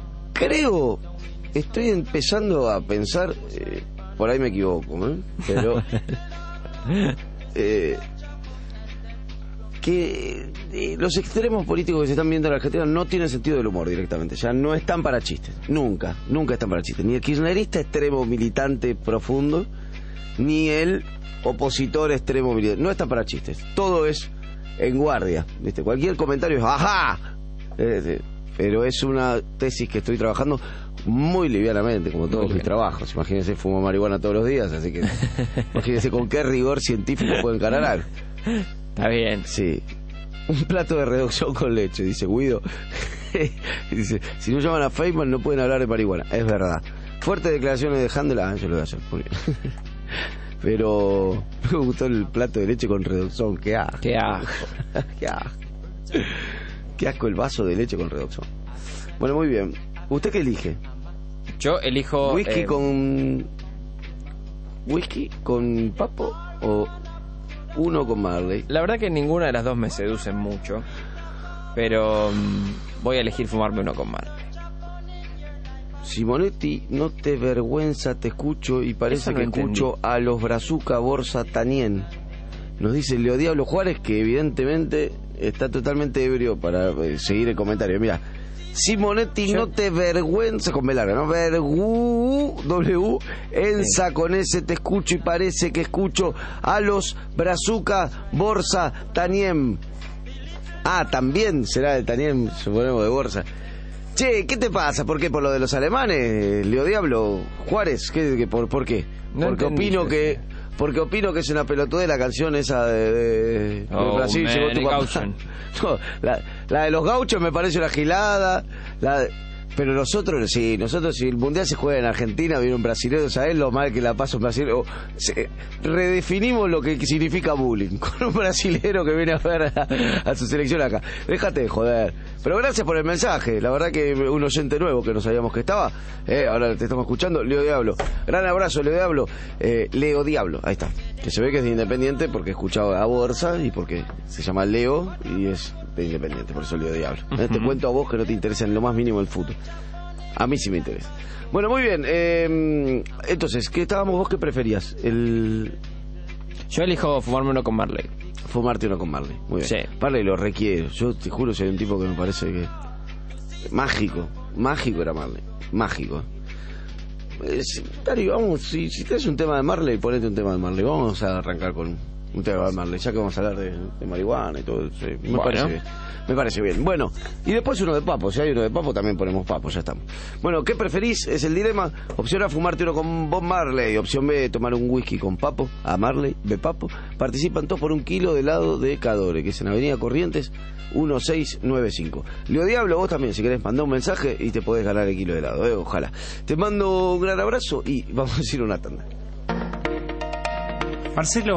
Estoy empezando a pensar, por ahí me equivoco, pero que los extremos políticos que se están viendo en la Argentina no tienen sentido del humor directamente, ya no están para chistes, nunca están para chistes, ni el kirchnerista extremo militante profundo, ni el opositor extremo militante, no están para chistes, todo es en guardia, ¿viste? Cualquier comentario es ¡ajá! Pero es una tesis que estoy trabajando muy livianamente, como todos mis trabajos. Imagínense, fumo marihuana todos los días, así que imagínense con qué rigor científico puedo encarar algo. Está bien. Sí. Un plato de reducción con leche, dice Guido. Dice, si no llaman a Feynman no pueden hablar de marihuana. Es verdad. Fuertes declaraciones de Handel. Yo lo voy a hacer. Pero me gustó el plato de leche con reducción. Qué asco. Qué asco. Qué asco el vaso de leche con reducción. Bueno, muy bien. ¿Usted qué elige? Yo elijo... ¿Whisky con papo o uno con Marley? La verdad que ninguna de las dos me seducen mucho, pero voy a elegir fumarme uno con Marley. Simonetti, no te vergüenza, te escucho y parece que entendí. Escucho a los Brazuca Borsa Tanien. Nos dice Leo Diablo Juárez, que evidentemente está totalmente ebrio para seguir el comentario. Mira, Simonetti, no te vergüenza, con B larga, ¿no? Ensa con ese te escucho y parece que escucho a los Brazuca Borsa Tanien. También será de Tanien, suponemos, de Borsa. Che, ¿qué te pasa? ¿Por qué? ¿Por lo de los alemanes, Leo Diablo Juárez? ¿Por qué? Porque opino que es una pelotudez la canción esa de Brasil llegó tu papá. No, la de los gauchos me parece una gilada. Pero nosotros si el mundial se juega en Argentina, viene un brasileño, ¿sabés lo mal que la pasa un brasileño? Redefinimos lo que significa bullying con un brasilero que viene a ver a su selección acá. Déjate de joder. Pero gracias por el mensaje. La verdad que un oyente nuevo que no sabíamos que estaba. Ahora te estamos escuchando. Leo Diablo. Gran abrazo, Leo Diablo. Leo Diablo. Ahí está. Que se ve que es de Independiente porque he escuchado a Borsa y porque se llama Leo y es de Independiente. Por eso Leo Diablo. Te cuento a vos que no te interesa en lo más mínimo el fútbol. A mí sí me interesa. Bueno, muy bien. Entonces, ¿qué estábamos vos? ¿Qué preferías? Yo elijo fumarme uno con Marley. Fumarte uno con Marley. Muy bien. Sí. Marley lo requiere. Yo te juro, soy un tipo que me parece que... Mágico era Marley. Mágico. Dari, vamos, si tenés un tema de Marley, ponete un tema de Marley. Vamos a arrancar con un tema de Marley, ya que vamos a hablar de marihuana y todo. Sí, me parece bien. Bueno, y después uno de papo. Si hay uno de papo, también ponemos papo, ya estamos. Bueno, ¿qué preferís? Es el dilema. Opción A, fumarte uno con Bob Marley. Opción B, tomar un whisky con papo. A Marley, B papo. Participan todos por 1 kilo de helado de Cadore, que es en Avenida Corrientes 1695. Leo Diablo, vos también, si querés, mandá un mensaje y te podés ganar el kilo de helado, ojalá. Te mando un gran abrazo y vamos a decir una tanda. Marcelo,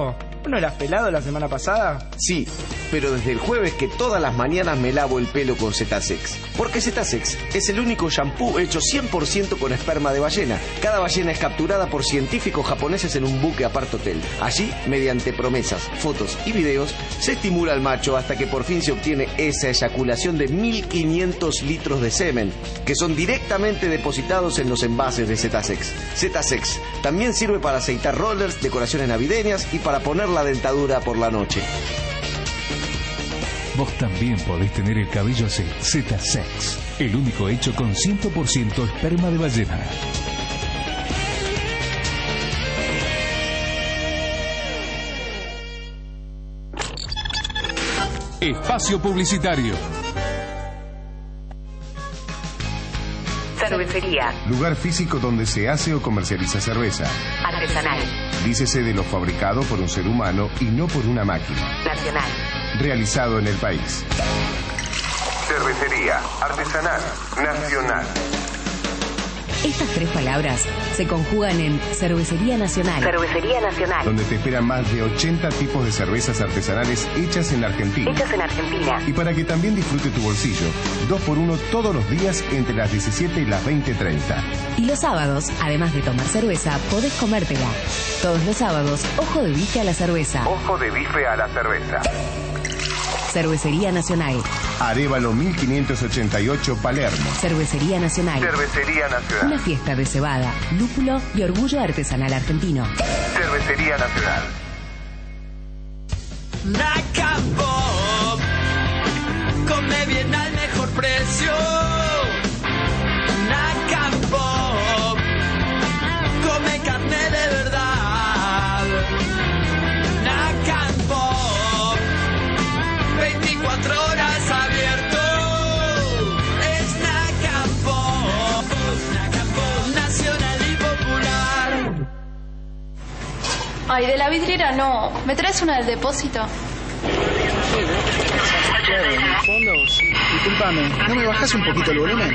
¿No eras pelado la semana pasada? Sí, pero desde el jueves que todas las mañanas me lavo el pelo con Zetasex. Porque Zetasex es el único shampoo hecho 100% con esperma de ballena. Cada ballena es capturada por científicos japoneses en un buque apart hotel. Allí, mediante promesas, fotos y videos, se estimula al macho hasta que por fin se obtiene esa eyaculación de 1500 litros de semen, que son directamente depositados en los envases de Zetasex. Zetasex también sirve para aceitar rollers, decoraciones navideñas y para poner la dentadura por la noche. Vos también podés tener el cabello así. Zetasex, el único hecho con 100% esperma de ballena. Espacio publicitario. Cervecería. Lugar físico donde se hace o comercializa cerveza. Artesanal. Dícese de lo fabricado por un ser humano y no por una máquina. Nacional. Realizado en el país. Cervecería. Artesanal. Nacional. Estas tres palabras se conjugan en Cervecería Nacional. Cervecería Nacional. Donde te esperan más de 80 tipos de cervezas artesanales hechas en Argentina. Hechas en Argentina. Y para que también disfrute tu bolsillo, 2x1 todos los días entre las 17 y las 20:30. Y los sábados, además de tomar cerveza, podés comértela. Todos los sábados, ojo de bife a la cerveza. Ojo de bife a la cerveza. Cervecería Nacional. Arévalo 1588 Palermo. Cervecería Nacional. Cervecería Nacional. Una fiesta de cebada, lúpulo y orgullo artesanal argentino. Cervecería Nacional. Naca Pop, come bien al mejor precio. Naca Pop, come carne de verdad. Naca Pop, 24 horas abierto. Es Naca Pop, nacional y popular. Ay, de la vidriera no. ¿Me traes una del depósito? Claro, en el fondo, sí. Disculpame, ¿no me bajás un poquito el volumen?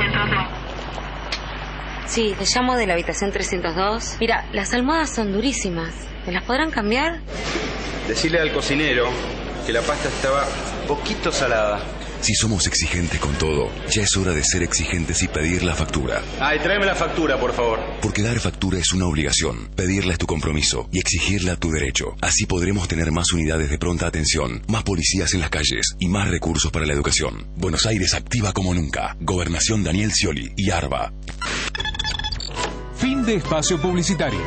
Sí, te llamo de la habitación 302. Mira, las almohadas son durísimas. ¿Me las podrán cambiar? Decirle al cocinero que la pasta estaba poquito salada. Si somos exigentes con todo, ya es hora de ser exigentes y pedir la factura. Ay, tráeme la factura, por favor. Porque dar factura es una obligación, pedirla es tu compromiso y exigirla tu derecho. Así podremos tener más unidades de pronta atención, más policías en las calles y más recursos para la educación. Buenos Aires activa como nunca. Gobernación Daniel Scioli y ARBA. Fin de espacio publicitario.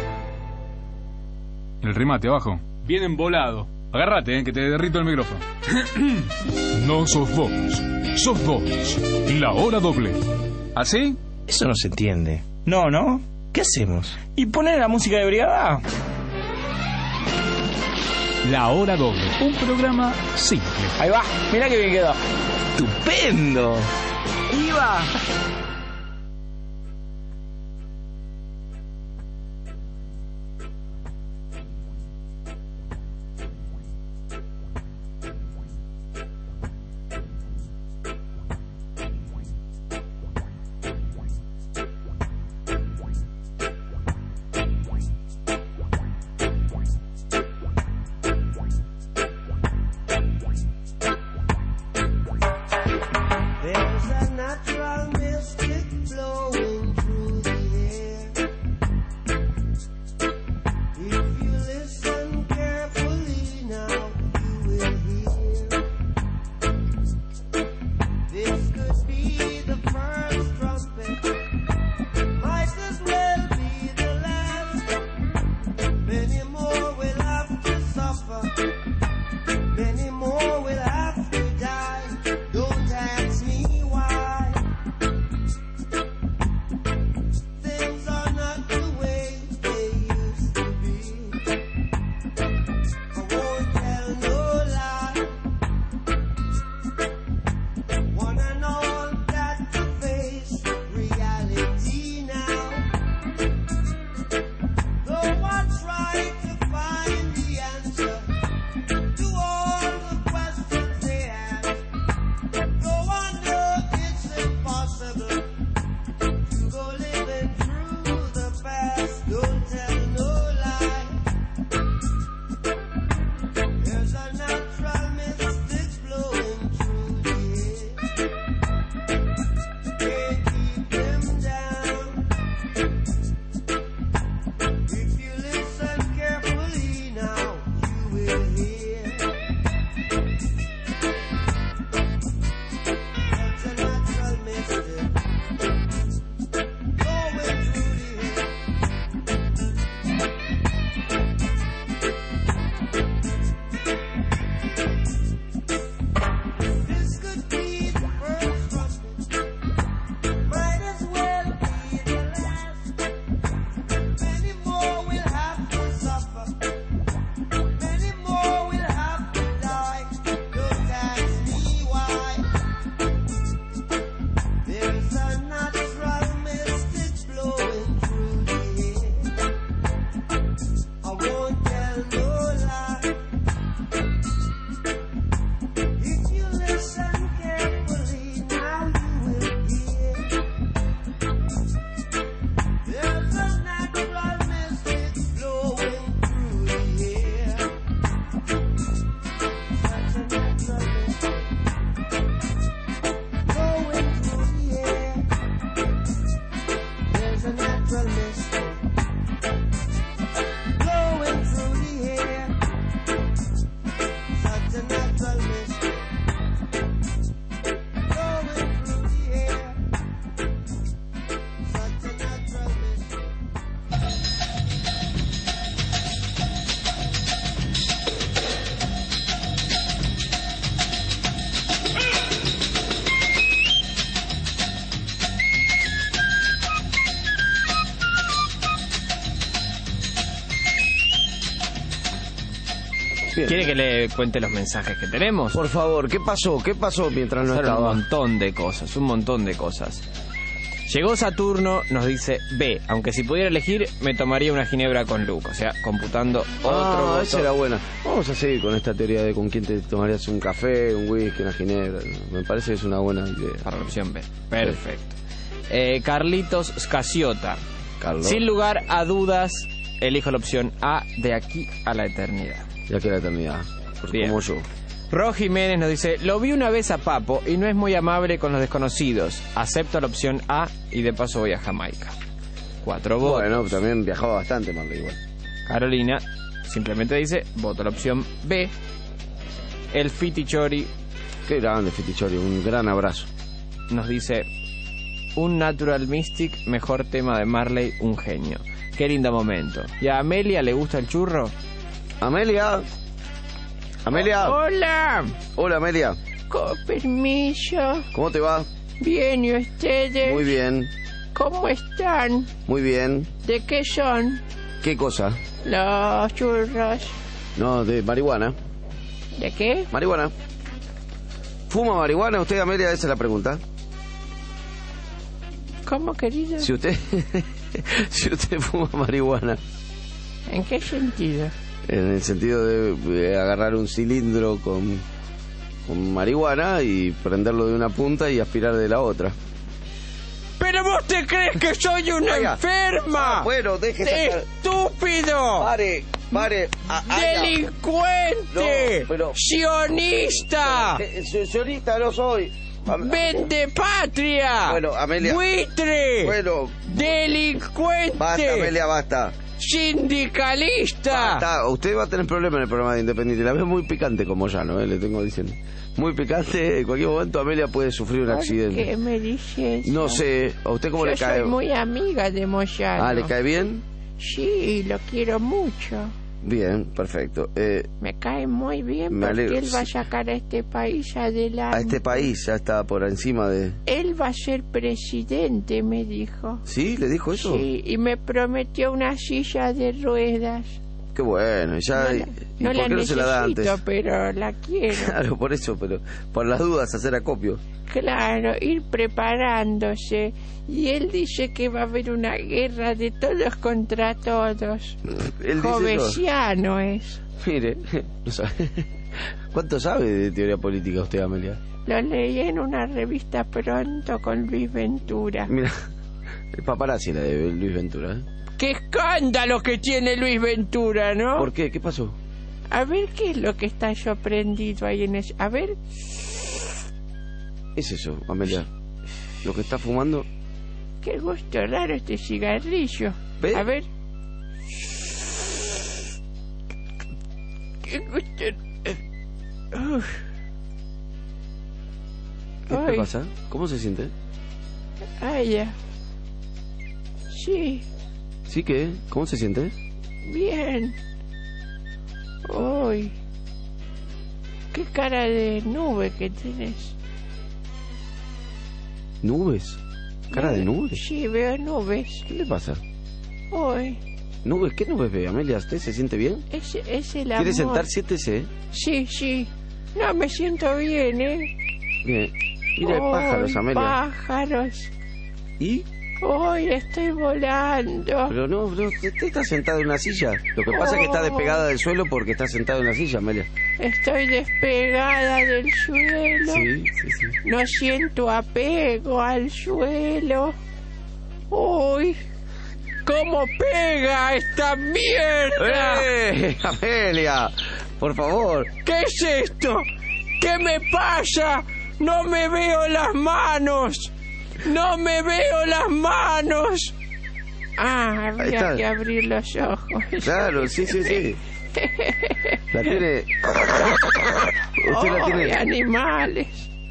El remate abajo. Bien embolado. Agárrate, que te derrito el micrófono. No sos vos, sos vos. La hora doble. ¿Así? Eso no se entiende. No, ¿no? ¿Qué hacemos? ¿Y poner la música de brigada? La hora doble. Un programa simple. Ahí va, mirá que bien quedó. ¡Estupendo! ¡Iba! There's a natural mystery Bien. ¿Quiere que le cuente los mensajes que tenemos? Por favor, ¿qué pasó? ¿Qué pasó mientras no estaba? Un montón de cosas. Llegó Saturno, nos dice B, aunque si pudiera elegir me tomaría una ginebra con Luke, o sea, computando otro voto. Esa era buena. Vamos a seguir con esta teoría de con quién te tomarías un café, un whisky, una ginebra. Me parece que es una buena idea. Para la opción B. Perfecto. Carlitos Scasiota. Carlos. Sin lugar a dudas, elijo la opción A, de aquí a la eternidad. De aquí a la eternidad. Bien. Como yo. Ro Jiménez nos dice, lo vi una vez a Papo y no es muy amable con los desconocidos. Acepto la opción A y de paso voy a Jamaica. 4 votos. Bueno, también viajaba bastante, Marley, igual. Carolina simplemente dice, voto la opción B. El Fitichori. Qué grande Fitichori, un gran abrazo. Nos dice, un Natural Mystic, mejor tema de Marley, un genio. Qué lindo momento. ¿Y a Amelia le gusta el churro? Amelia. Hola. Hola, Amelia. Con permiso. ¿Cómo te va? Bien, ¿y ustedes? Muy bien. ¿Cómo están? Muy bien. ¿De qué son? ¿Qué cosa? Los churros. No, de marihuana. ¿De qué? Marihuana. ¿Fuma marihuana usted, Amelia? Esa es la pregunta. ¿Cómo, querido? Si usted fuma marihuana. ¿En qué sentido? En el sentido de agarrar un cilindro con marihuana y prenderlo de una punta y aspirar de la otra. ¿Pero vos te crees que soy una enferma? Bueno, déjese. ¡Estúpido! Pare. ¡Delincuente! No, pero... ¡Sionista! ¡Sionista no soy! ¡Vende patria! Bueno, Amelia. ¡Buitre! Bueno. ¡Delincuente! Basta, Amelia, basta. ¡Sindicalista! Basta. Usted va a tener problemas en el programa de Independiente. La veo muy picante como ya, ¿no? Le tengo diciendo. Muy picante. En cualquier momento Amelia puede sufrir un accidente. ¿Qué me dices? No sé. ¿A usted cómo le cae? Yo soy muy amiga de Moyano. ¿Ah, le cae bien? Sí, lo quiero mucho. Bien, perfecto. Me cae muy bien me porque alegro. él va a sacar a este país adelante. A este país ya está por encima de... Él va a ser presidente, me dijo. ¿Sí? ¿Le dijo eso? Sí, y me prometió una silla de ruedas. Qué bueno, ya... No ¿Y la por qué no se la da antes? necesito, pero la quiero. Claro, por eso, pero por las dudas hacer acopio. Claro, ir preparándose. Y él dice que va a haber una guerra de todos contra todos. Él Jovesiano es. Mire, no sabe. ¿Cuánto sabe de teoría política usted, Amelia? Lo leí en una revista pronto con Luis Ventura. Mira, el paparazzi la de Luis Ventura, ¿eh? ¡Qué escándalo que tiene Luis Ventura!, ¿no? ¿Por qué? ¿Qué pasó? A ver, ¿qué es lo que está sorprendido ahí en ese...? A ver... Es eso, Amelia. Lo que está fumando... Qué gusto raro este cigarrillo. ¿Ve? A ver... Qué gusto... Uf. ¿Qué Ay. te pasa? ¿Cómo se siente? Ay, ya. Sí, ¿Sí qué? ¿Cómo se siente? bien. Uy. Qué cara de nube que tienes. ¿Nubes? ¿Cara de nubes? Sí, veo nubes. ¿Qué le pasa? Uy. ¿Nubes? ¿Qué nubes ve, Amelia? ¿Usted se siente bien? Es el amor. ¿Quiere sentar? Siéntese. Sí, sí. No, me siento bien, ¿eh? Bien. Mira, hay pájaros, Amelia. Pájaros. ¿Y? Uy, estoy volando. Pero no, usted está sentado en una silla. Lo que pasa es que está despegada del suelo porque está sentado en la silla, Amelia. Estoy despegada del suelo. Sí. No siento apego al suelo. Uy, ¿cómo pega esta mierda? Amelia, por favor. ¿Qué es esto? ¿Qué me pasa? No me veo las manos. ¡No me veo las manos! Ah, habría que abrir los ojos. Claro, sí. La tiene... Usted la tiene... Animales.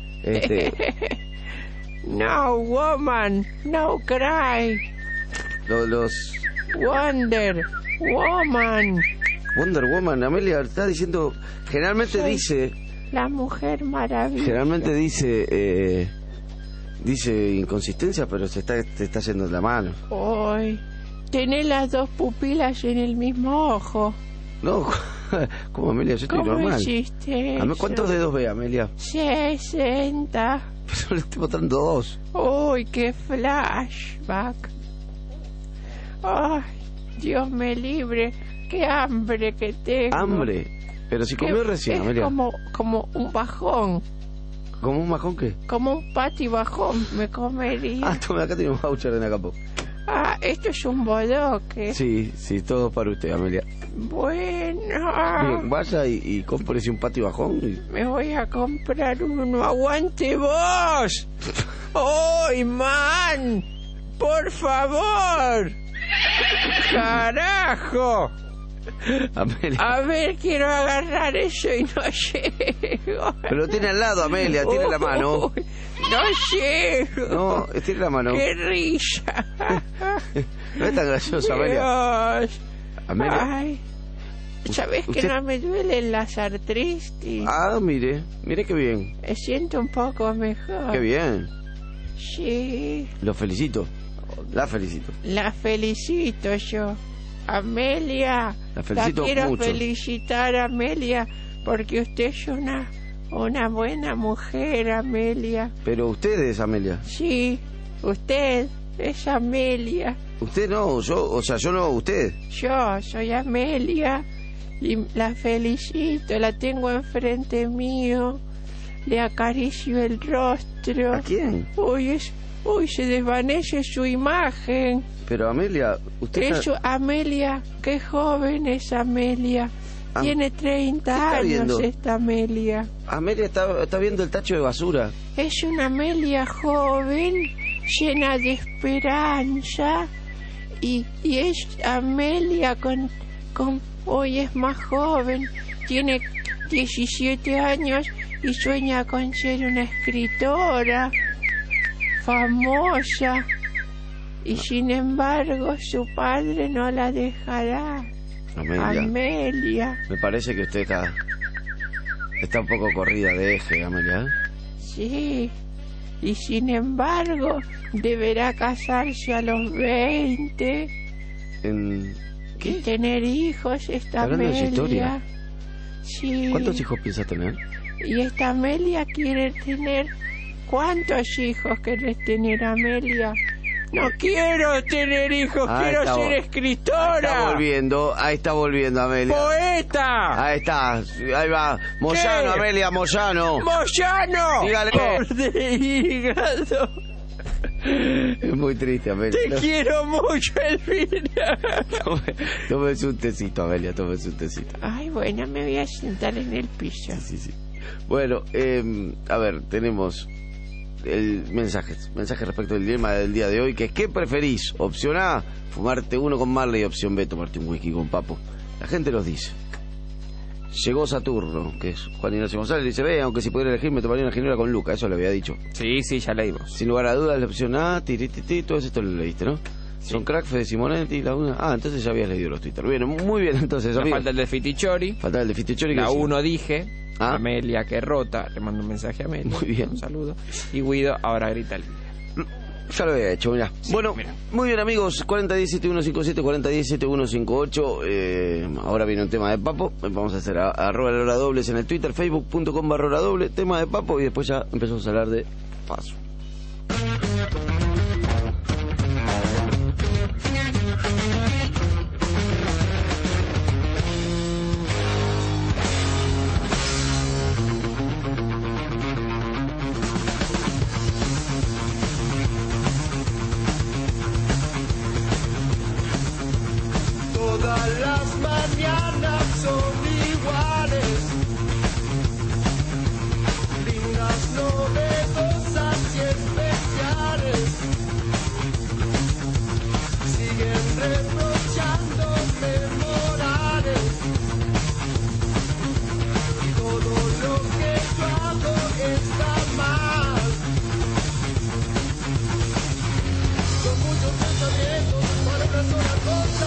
No, woman, no cry. Los... Wonder Woman. Wonder Woman, Amelia, está diciendo... Generalmente dice... La Mujer Maravilla. Generalmente dice... Dice inconsistencia, pero te está yendo de la mano. Uy, tenés las dos pupilas en el mismo ojo. No, ¿Cómo, Amelia? Yo estoy ¿Cómo normal. hiciste eso? ¿Cuántos dedos ve, Amelia? 60. Pero le estoy botando 2. Uy, qué flashback. Ay, Dios me libre. Qué hambre que tengo. ¿Hambre? Pero si comió recién, es Amelia. como un bajón. ¿Como un bajón qué? Como un pati bajón me comería. Ah, tome, acá tiene un voucher de Nacapo. Ah, esto es un bodoque. Sí, todo para usted, Amelia. Bueno. Bien, vaya y cómprese un pati bajón. Me voy a comprar uno. ¡Aguante vos! ¡Ay, man! ¡Por favor! ¡Carajo! Amelia. A ver, quiero agarrar eso y no llego. Pero lo tiene al lado, Amelia, tiene la mano. No llego. No, tiene la mano. ¡Qué risa! No es tan gracioso, Amelia. Dios. Amelia. Ay, ¿sabes que no me duelen las artritis? Ah, mire qué bien. Me siento un poco mejor. Qué bien. Sí. Lo felicito. La felicito. La felicito yo. Amelia. La felicito quiero mucho. felicitar a Amelia porque usted es una buena mujer, Amelia. Pero usted es Amelia. Sí, usted es Amelia. Usted no, yo no, usted. Yo soy Amelia y la felicito, la tengo enfrente mío, le acaricio el rostro. ¿A quién? Uy, se desvanece su imagen. Pero Amelia, usted Amelia, qué joven es Amelia. Tiene 30 años viendo? esta Amelia. Amelia está viendo el tacho de basura. Es una Amelia joven, llena de esperanza. Y es Amelia con hoy es más joven, tiene 17 años y sueña con ser una escritora famosa. Y sin embargo su padre no la dejará. Amelia. Me parece que usted está un poco corrida de eje, Amelia. Sí. Y sin embargo deberá casarse a los 20 ¿Qué? y tener hijos esta ¿Hablando de Amelia. su historia? Sí. ¿Cuántos hijos piensa tener? Y esta Amelia quiere tener... ¿Cuántos hijos querés tener, Amelia? No quiero tener hijos, quiero ser escritora. Ahí está volviendo, Amelia. ¡Poeta! Ahí está, ahí va. Moyano, Amelia, Moyano. ¡Moyano! Dígale. De hígado. Es muy triste, Amelia. Te quiero mucho, Elvira. Tómese un tecito, Amelia, tómese un tecito. Ay, bueno, me voy a sentar en el piso. Sí. Bueno, a ver, tenemos mensajes respecto del tema del día de hoy, que es ¿qué preferís? Opción A, fumarte uno con Marley, opción B, tomarte un whisky con Papo. La gente los dice. Llegó Saturno, que es Juan Ignacio González, dice, aunque si pudiera elegir me tomaría una ginebra con Luca, eso lo había dicho. Sí, ya leímos. Sin lugar a dudas, la opción A, todo esto lo leíste, ¿no? Sí. Son Crack, Fede Simonetti, la una... Ah, entonces ya habías leído los Twitter. Bien, muy bien, entonces, amigo. Falta el de Fitichori. La 1 dije. Amelia que rota, le mando un mensaje a Amelia. Muy bien. Un saludo. Y Guido ahora grita el Ya lo había hecho, mirá. Sí, bueno, mirá. Muy bien, amigos. 4017-157, 4017-158. Ahora viene un tema de Papo. Vamos a hacer arroba la hora dobles en el Twitter, facebook.com/hora doble, tema de Papo, y después ya empezamos a hablar de Paso. Todas las mañanas son iguales, lindas, novedosas y especiales. Siguen reprochándome morales, y todo lo que yo hago está mal. Con muchos pensamientos para una sola cosa.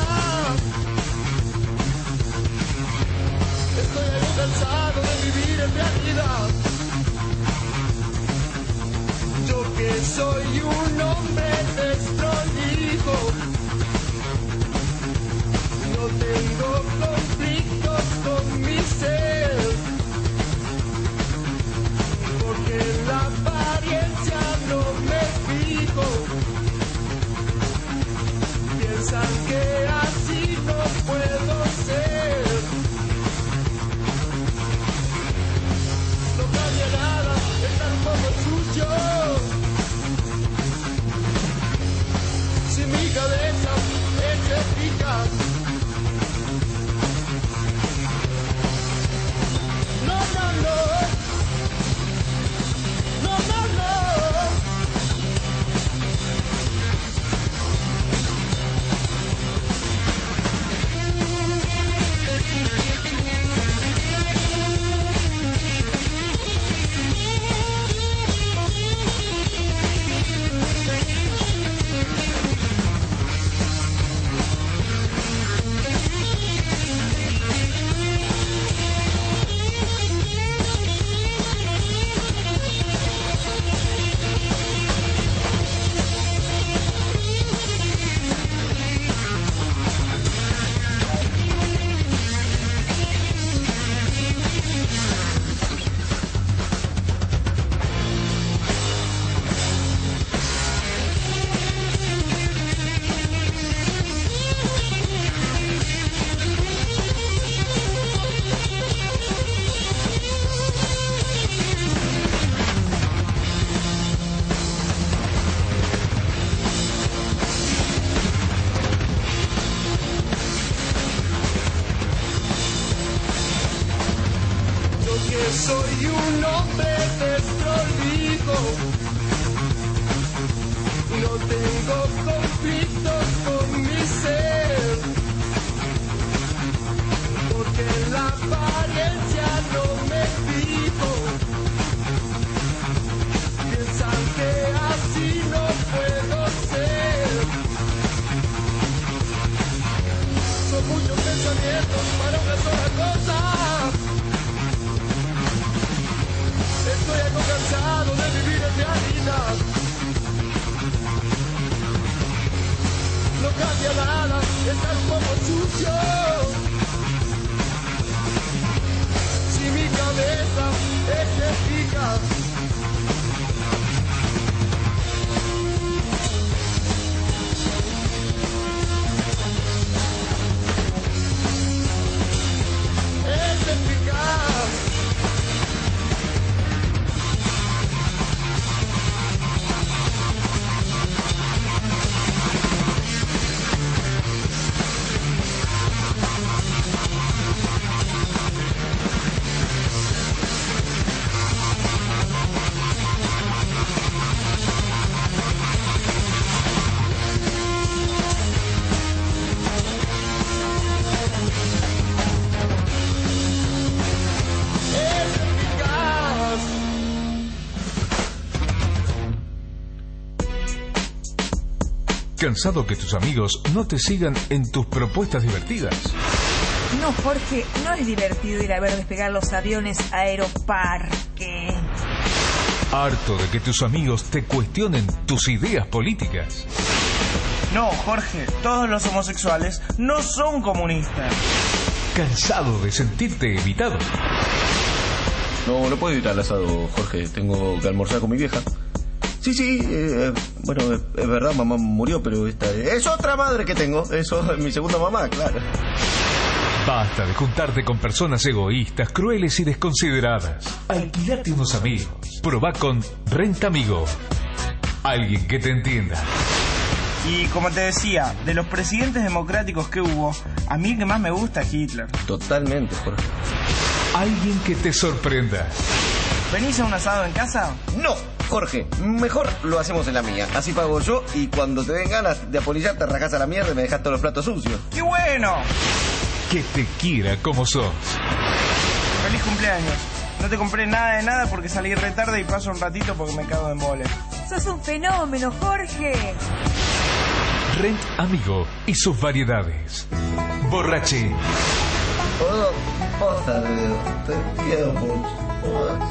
Estoy algo cansado de vivir en realidad. Yo que soy un hombre desprolijo, no tengo conflictos con que soy un hombre desprolijo. No tengo conflictos con mi ser, porque en la apariencia no me fijo. Piensan que así no puedo ser. Son muchos pensamientos para una sola cosa. Estoy algo cansado de vivir en realidad. No cambia nada, está un poco sucio. Si mi cabeza es eficaz. Es eficaz. ¿Cansado que tus amigos no te sigan en tus propuestas divertidas? No, Jorge, no es divertido ir a ver despegar los aviones a Aeroparque. ¿Harto de que tus amigos te cuestionen tus ideas políticas? No, Jorge, todos los homosexuales no son comunistas. ¿Cansado de sentirte evitado? No puedo evitar el asado, Jorge. Tengo que almorzar con mi vieja. Sí, bueno, es verdad, mamá murió, pero esta es otra madre que tengo. Eso es mi segunda mamá, claro. Basta de juntarte con personas egoístas, crueles y desconsideradas. Alquilate unos amigos. Probá con Rent Amigo. Alguien que te entienda. Y como te decía, de los presidentes democráticos que hubo, a mí el que más me gusta es Hitler. Totalmente, Jorge. Alguien que te sorprenda. ¿Venís a un asado en casa? No, Jorge, mejor lo hacemos en la mía. Así pago yo y cuando te den ganas de apolillar te rajás a la mierda y me dejas todos los platos sucios. ¡Qué bueno! Que te quiera como sos. ¡Feliz cumpleaños! No te compré nada de nada porque salí re tarde y paso un ratito porque me cago de embole. ¡Sos un fenómeno, Jorge! Rent Amigo y sus variedades. Borrache. Te quiero mucho.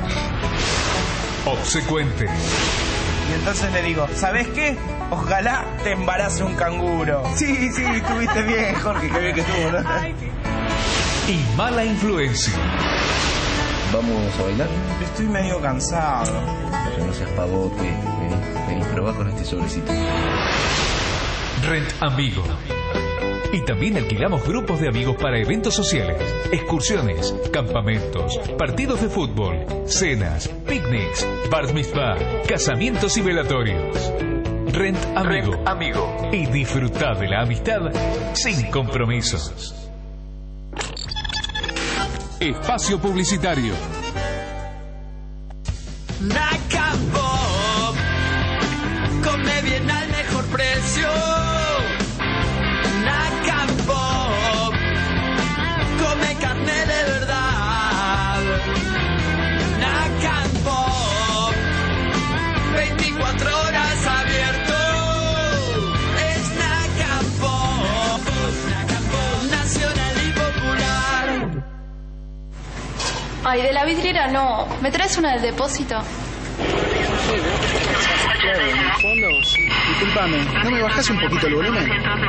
Obsecuente. Y entonces le digo, ¿sabes qué? Ojalá te embarace un canguro. Sí, estuviste bien, Jorge, qué bien que estuvo, ¿no? Y mala influencia. ¿Vamos a bailar? Estoy medio cansado. Pero no seas pavote. Vení, probá con este sobrecito. Rent Amigo. Y también alquilamos grupos de amigos para eventos sociales, excursiones, campamentos, partidos de fútbol, cenas, picnics, bar mitzvah, casamientos y velatorios. Rent Amigo. Y disfruta de la amistad sin compromisos. Espacio publicitario. Nacapop, come bien al mejor precio. Nacapop, come carne de verdad. Nacapop, 24 horas abierto. Es Nacapop, nacional y popular. Ay, de la vidriera no. ¿Me traes una del depósito? Claro, en el fondo, sí. Disculpame, ¿no me bajás un poquito el volumen?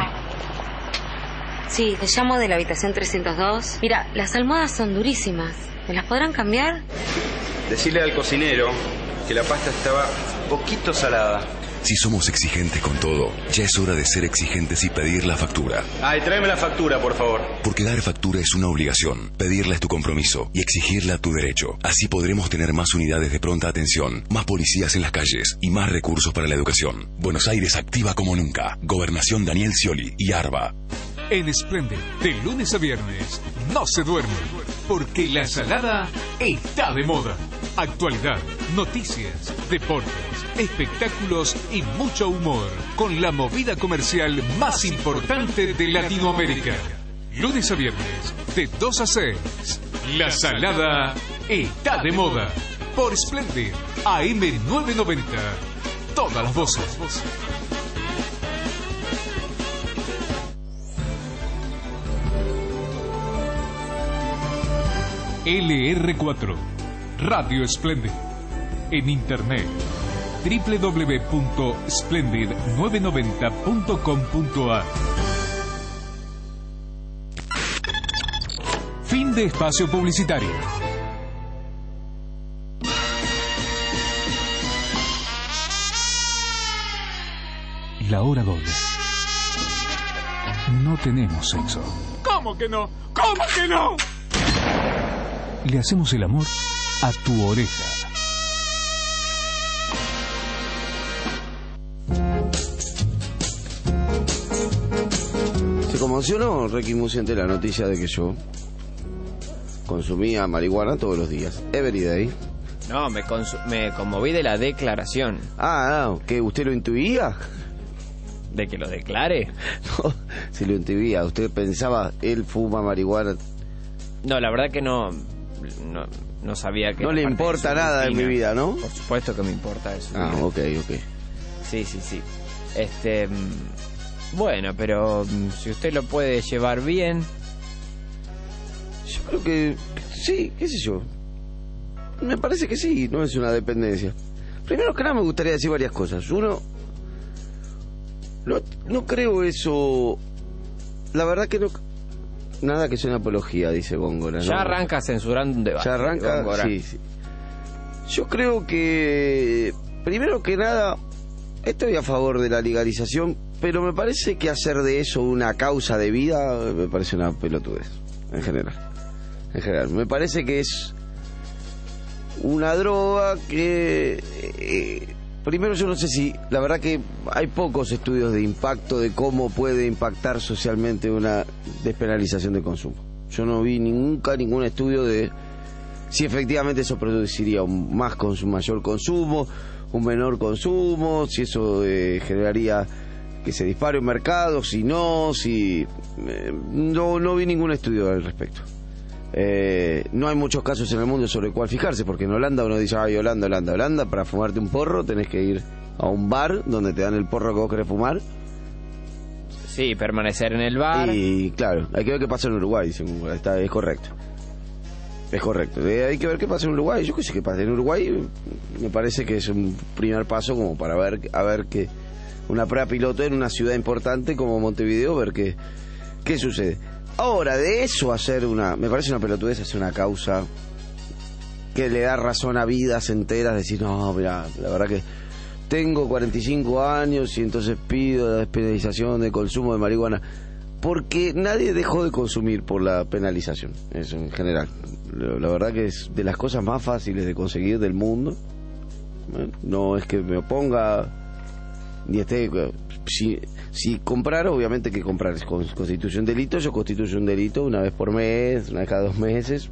Sí, te llamo de la habitación 302. Mira, las almohadas son durísimas. ¿Me las podrán cambiar? Decirle al cocinero que la pasta estaba poquito salada. Si somos exigentes con todo, ya es hora de ser exigentes y pedir la factura. Ay, tráeme la factura, por favor. Porque dar factura es una obligación, pedirla es tu compromiso y exigirla tu derecho. Así podremos tener más unidades de pronta atención, más policías en las calles y más recursos para la educación. Buenos Aires activa como nunca. Gobernación Daniel Scioli y ARBA. En Splendid, de lunes a viernes, no se duerme. porque la salada está de moda. Actualidad, noticias, deportes, espectáculos y mucho humor con la movida comercial más importante de Latinoamérica. Lunes a viernes, de 2 a 6. La salada está de moda. Por Splendid, AM 990. Todas las voces. LR4, Radio Splendid. En internet, www.splendid990.com.ar. Fin de espacio publicitario. La hora doble. No tenemos sexo. ¿Cómo que no? ¿Cómo que no? Le hacemos el amor a tu oreja. Se conmocionó Ricky Musi ante la noticia de que yo consumía marihuana todos los días. Every day. No, me conmoví de la declaración. ¿Que usted lo intuía? ¿De que lo declare? No, si lo intuía. ¿Usted pensaba, él fuma marihuana? No, la verdad que no sabía que... No le importa nada en mi vida, ¿no? Por supuesto que me importa eso. Ok. Sí. Bueno, pero si usted lo puede llevar bien... Yo creo que sí, qué sé yo. Me parece que sí, no es una dependencia. Primero que nada me gustaría decir varias cosas. Uno, no creo eso... La verdad que no... Nada que sea una apología, dice Góngora. Ya arranca censurando un debate. Ya arranca, sí. Yo creo que, primero que nada, estoy a favor de la legalización, pero me parece que hacer de eso una causa de vida me parece una pelotudez, en general. Me parece que es una droga que... primero yo no sé si... La verdad que hay pocos estudios de impacto de cómo puede impactar socialmente una despenalización de consumo. Yo no vi nunca ningún estudio de si efectivamente eso produciría un mayor consumo, un menor consumo, si eso generaría que se dispare un mercado, si no, no vi ningún estudio al respecto. No hay muchos casos en el mundo sobre el cual fijarse, porque en Holanda uno dice, Holanda, para fumarte un porro tenés que ir a un bar donde te dan el porro que vos querés fumar. Sí, permanecer en el bar. Y claro, hay que ver qué pasa en Uruguay, es correcto. Es correcto, hay que ver qué pasa en Uruguay. Yo qué sé qué pasa en Uruguay, me parece que es un primer paso como para ver que una prueba piloto en una ciudad importante como Montevideo, ver qué sucede. Ahora, de eso me parece una pelotudez hacer una causa que le da razón a vidas enteras, decir, no, mira, la verdad que tengo 45 años y entonces pido la despenalización del consumo de marihuana, porque nadie dejó de consumir por la penalización, eso en general. La verdad que es de las cosas más fáciles de conseguir del mundo. No es que me oponga ni esté... Si comprar, obviamente que comprar constituye un delito. Yo constituyo un delito una vez por mes, una vez cada 2 meses.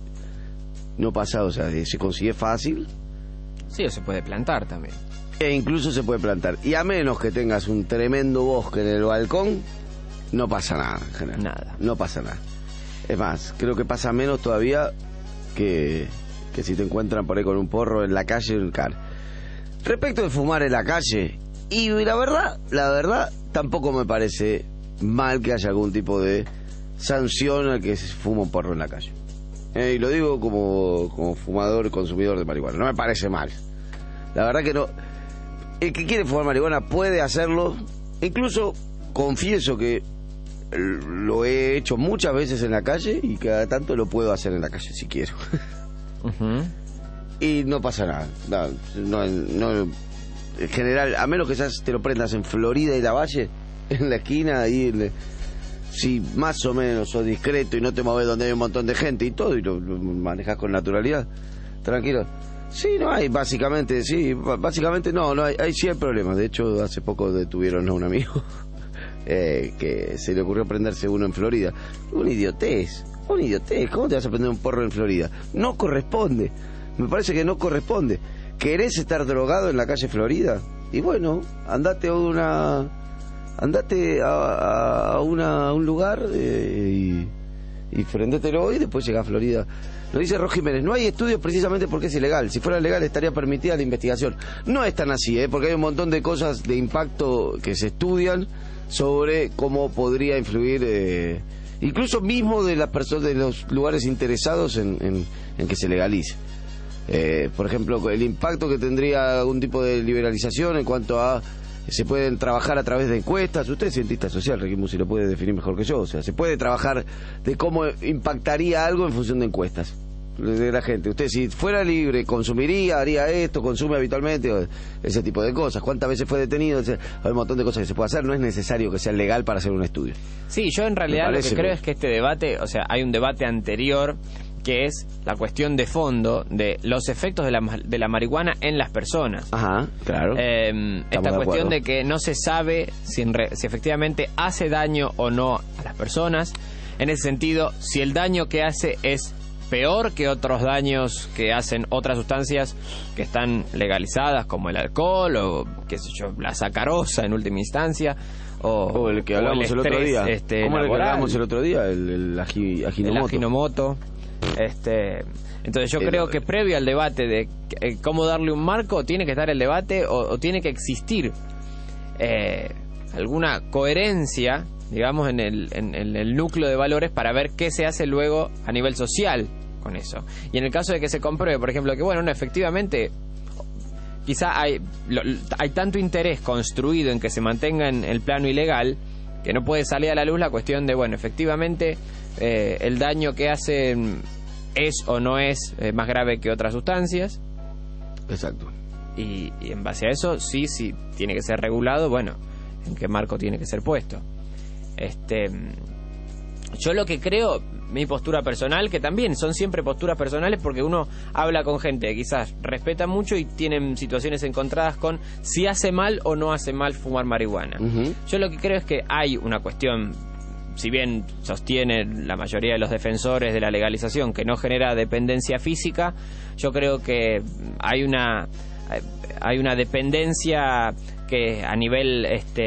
No pasa, o sea, se consigue fácil. Sí, o se puede plantar también. E incluso se puede plantar. Y a menos que tengas un tremendo bosque en el balcón, no pasa nada en general. Nada. No pasa nada. Es más, creo que pasa menos todavía que si te encuentran por ahí con un porro en la calle o en el car. Respecto de fumar en la calle... Y la verdad, tampoco me parece mal que haya algún tipo de sanción al que se fuma un porro en la calle. Y lo digo como fumador, consumidor de marihuana. No me parece mal. La verdad que no. El que quiere fumar marihuana puede hacerlo. Incluso confieso que lo he hecho muchas veces en la calle y cada tanto lo puedo hacer en la calle si quiero. Y no pasa nada. No en general, a menos que ya te lo prendas en Florida y Lavalle, en la esquina, ahí si más o menos sos discreto y no te mueves donde hay un montón de gente y todo, y lo manejas con naturalidad, tranquilo. Sí, no hay, básicamente no hay, sí hay problemas. De hecho, hace poco detuvieron a un amigo que se le ocurrió prenderse uno en Florida. Una idiotez. Un idiotez, ¿cómo te vas a prender un porro en Florida? No corresponde, me parece que no corresponde. ¿Querés estar drogado en la calle Florida? Y bueno, andate a un lugar y prendételo y después llegás a Florida. Lo dice Ro Jiménez, no hay estudios precisamente porque es ilegal. Si fuera legal estaría permitida la investigación. No es tan así, porque hay un montón de cosas de impacto que se estudian sobre cómo podría influir, incluso mismo de las personas, de los lugares interesados en que se legalice. Por ejemplo, el impacto que tendría algún tipo de liberalización en cuanto a se pueden trabajar a través de encuestas. Usted es cientista social, Ricky Musi, lo puede definir mejor que yo. O sea, se puede trabajar de cómo impactaría algo en función de encuestas de la gente. Usted, si fuera libre, consumiría, haría esto, consume habitualmente, ese tipo de cosas. ¿Cuántas veces fue detenido? O sea, hay un montón de cosas que se puede hacer. No es necesario que sea legal para hacer un estudio. Sí, yo en realidad lo que creo es que este debate, o sea, hay un debate anterior que es la cuestión de fondo de los efectos de la marihuana en las personas. Ajá, claro. Esta cuestión de que no se sabe si efectivamente hace daño o no a las personas. En ese sentido, si el daño que hace es peor que otros daños que hacen otras sustancias que están legalizadas, como el alcohol o, qué sé yo, la sacarosa en última instancia. O el que hablamos el otro día. ¿Cómo el que hablamos el otro día? El aginomoto. Entonces yo creo que previo al debate de cómo darle un marco, tiene que estar el debate o tiene que existir alguna coherencia, digamos, en el núcleo de valores para ver qué se hace luego a nivel social con eso. Y en el caso de que se compruebe, por ejemplo, que bueno, no, efectivamente quizá hay tanto interés construido en que se mantenga en el plano ilegal que no puede salir a la luz la cuestión de, bueno, efectivamente el daño que hace es o no es más grave que otras sustancias. Exacto. Y en base a eso, sí tiene que ser regulado, bueno, en qué marco tiene que ser puesto. Yo lo que creo, mi postura personal, que también son siempre posturas personales porque uno habla con gente que quizás respeta mucho y tienen situaciones encontradas con si hace mal o no hace mal fumar marihuana. Yo lo que creo es que hay una cuestión, si bien sostienen la mayoría de los defensores de la legalización que no genera dependencia física, yo creo que hay una dependencia que a nivel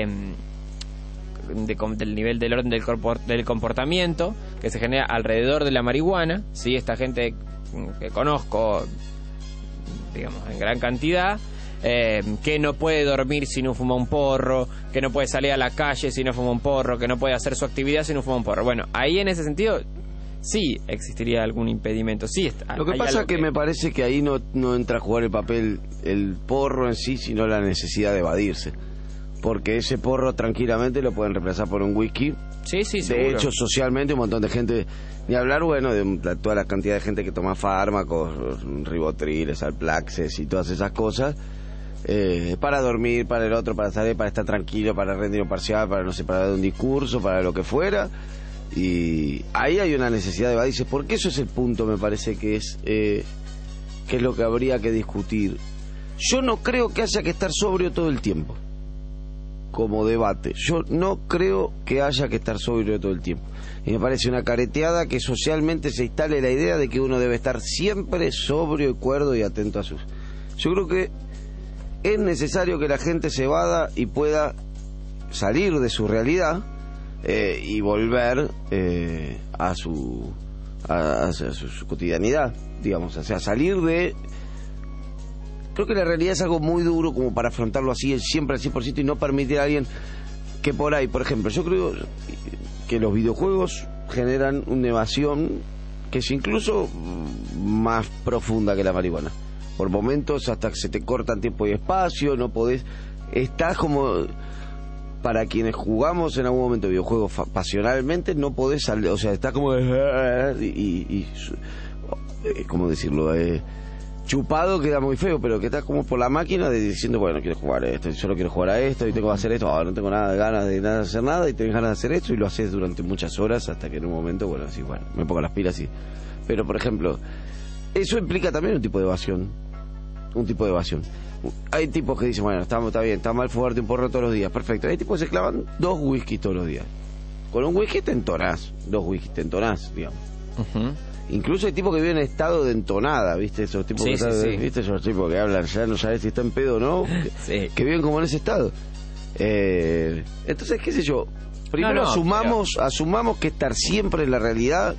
del nivel del orden del comportamiento que se genera alrededor de la marihuana. Sí, esta gente que conozco, digamos, en gran cantidad, que no puede dormir si no fuma un porro, que no puede salir a la calle si no fuma un porro, que no puede hacer su actividad si no fuma un porro. Bueno, ahí en ese sentido sí existiría algún impedimento. Sí, lo que pasa es que me parece que ahí no entra a jugar el papel el porro en sí, sino la necesidad de evadirse. Porque ese porro tranquilamente lo pueden reemplazar por un whisky. Sí, seguro. De hecho, socialmente un montón de gente, ni hablar, bueno, de toda la cantidad de gente que toma fármacos, ribotriles, alplaxes y todas esas cosas, para dormir, para el otro, para salir, para estar tranquilo, para rendir un parcial, para no sé, para dar un discurso, para lo que fuera. Y ahí hay una necesidad de evadirse, porque eso es el punto, me parece que es lo que habría que discutir. Yo no creo que haya que estar sobrio todo el tiempo. Como debate, yo no creo que haya que estar sobrio todo el tiempo, y me parece una careteada que socialmente se instale la idea de que uno debe estar siempre sobrio y cuerdo y atento a sus... Yo creo que es necesario que la gente se evada y pueda salir de su realidad y volver a su cotidianidad, digamos, o sea, salir de... Creo que la realidad es algo muy duro como para afrontarlo así siempre al 100% y no permitir a alguien que por ahí, por ejemplo, yo creo que los videojuegos generan una evasión que es incluso más profunda que la marihuana. Por momentos hasta que se te cortan tiempo y espacio, no podés... Estás como... Para quienes jugamos en algún momento videojuegos pasionalmente, no podés salir, o sea, estás como... ¿cómo decirlo? Chupado queda muy feo, pero que estás como por la máquina diciendo, bueno, quiero jugar a esto, solo quiero jugar a esto y tengo que hacer esto, no tengo nada de ganas de hacer nada y tenés ganas de hacer esto y lo haces durante muchas horas hasta que en un momento, bueno, así, bueno, me pongo las pilas y... Pero, por ejemplo, eso implica también un tipo de evasión. Hay tipos que dicen, bueno, está bien, está mal fumarte un porro todos los días, perfecto. Hay tipos que se clavan 2 whisky todos los días. Con un whisky te entonás, 2 whisky te entonás, digamos. Incluso hay tipos que viven en estado de entonada, ¿viste? Esos tipos Sí, que sí. ¿viste? Esos tipos que hablan, ya no sabes si está en pedo o no, que viven como en ese estado. Entonces, qué sé yo, primero asumamos que estar siempre en la realidad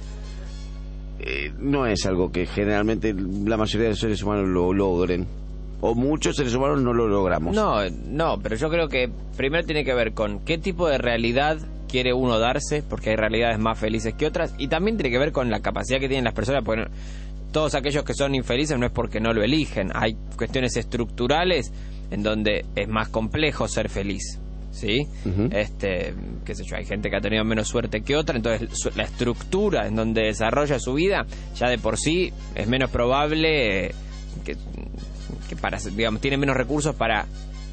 no es algo que generalmente la mayoría de los seres humanos lo logren. O muchos seres humanos no lo logramos. No, pero yo creo que primero tiene que ver con qué tipo de realidad quiere uno darse, porque hay realidades más felices que otras, y también tiene que ver con la capacidad que tienen las personas, porque todos aquellos que son infelices no es porque no lo eligen, hay cuestiones estructurales en donde es más complejo ser feliz, ¿sí? Qué sé yo, hay gente que ha tenido menos suerte que otra, entonces la estructura en donde desarrolla su vida ya de por sí es menos probable que para, digamos, tiene menos recursos para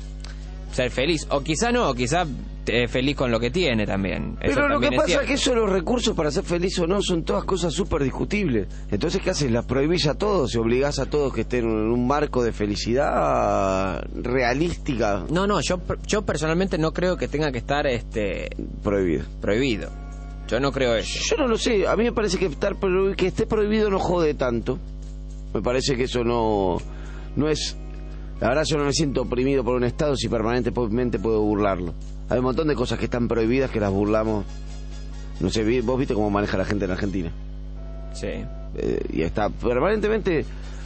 ser feliz, o quizá no, quizá feliz con lo que tiene también. Pero lo que pasa es que eso, los recursos para ser feliz o no, son todas cosas súper discutibles. Entonces, ¿qué haces? ¿Las prohibís a todos y obligás a todos que estén en un marco de felicidad realística? No, yo personalmente no creo que tenga que estar prohibido. Yo no creo eso. Yo no lo sé, a mí me parece que esté prohibido no jode tanto. Me parece que eso no es... La verdad, yo no me siento oprimido por un Estado si permanentemente puedo burlarlo. Hay un montón de cosas que están prohibidas que las burlamos. No sé, vos viste cómo maneja la gente en Argentina. Sí. Y está permanentemente...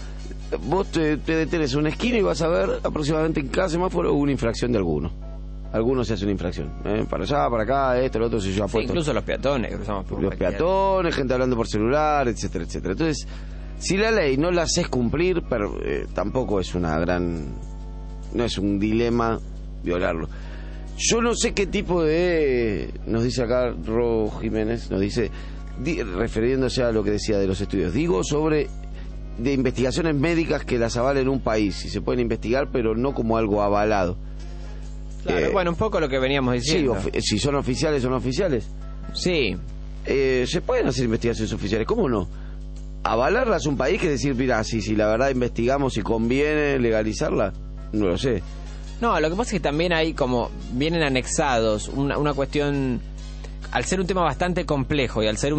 Vos te detenés en una esquina y vas a ver aproximadamente en cada semáforo una infracción de alguno. Algunos se hace una infracción. Para allá, para acá, esto, lo otro, si yo apuesto. Incluso los peatones, cruzamos por los peatones, gente hablando por celular, etcétera, etcétera. Entonces... Si la ley no la haces cumplir, pero tampoco es una gran... No es un dilema violarlo. Yo no sé qué tipo de... Nos dice acá Ro Jiménez, nos dice, refiriéndose a lo que decía de los estudios, digo sobre de investigaciones médicas que las avalen un país, si se pueden investigar, pero no como algo avalado. Claro, bueno, un poco lo que veníamos diciendo. Sí, si son oficiales o no oficiales. Sí. Se pueden hacer investigaciones oficiales, ¿cómo no? Avalarla es un país que decir, mira, si la verdad investigamos si conviene legalizarla, no lo sé. No, lo que pasa es que también hay como, vienen anexados una cuestión, al ser un tema bastante complejo y al ser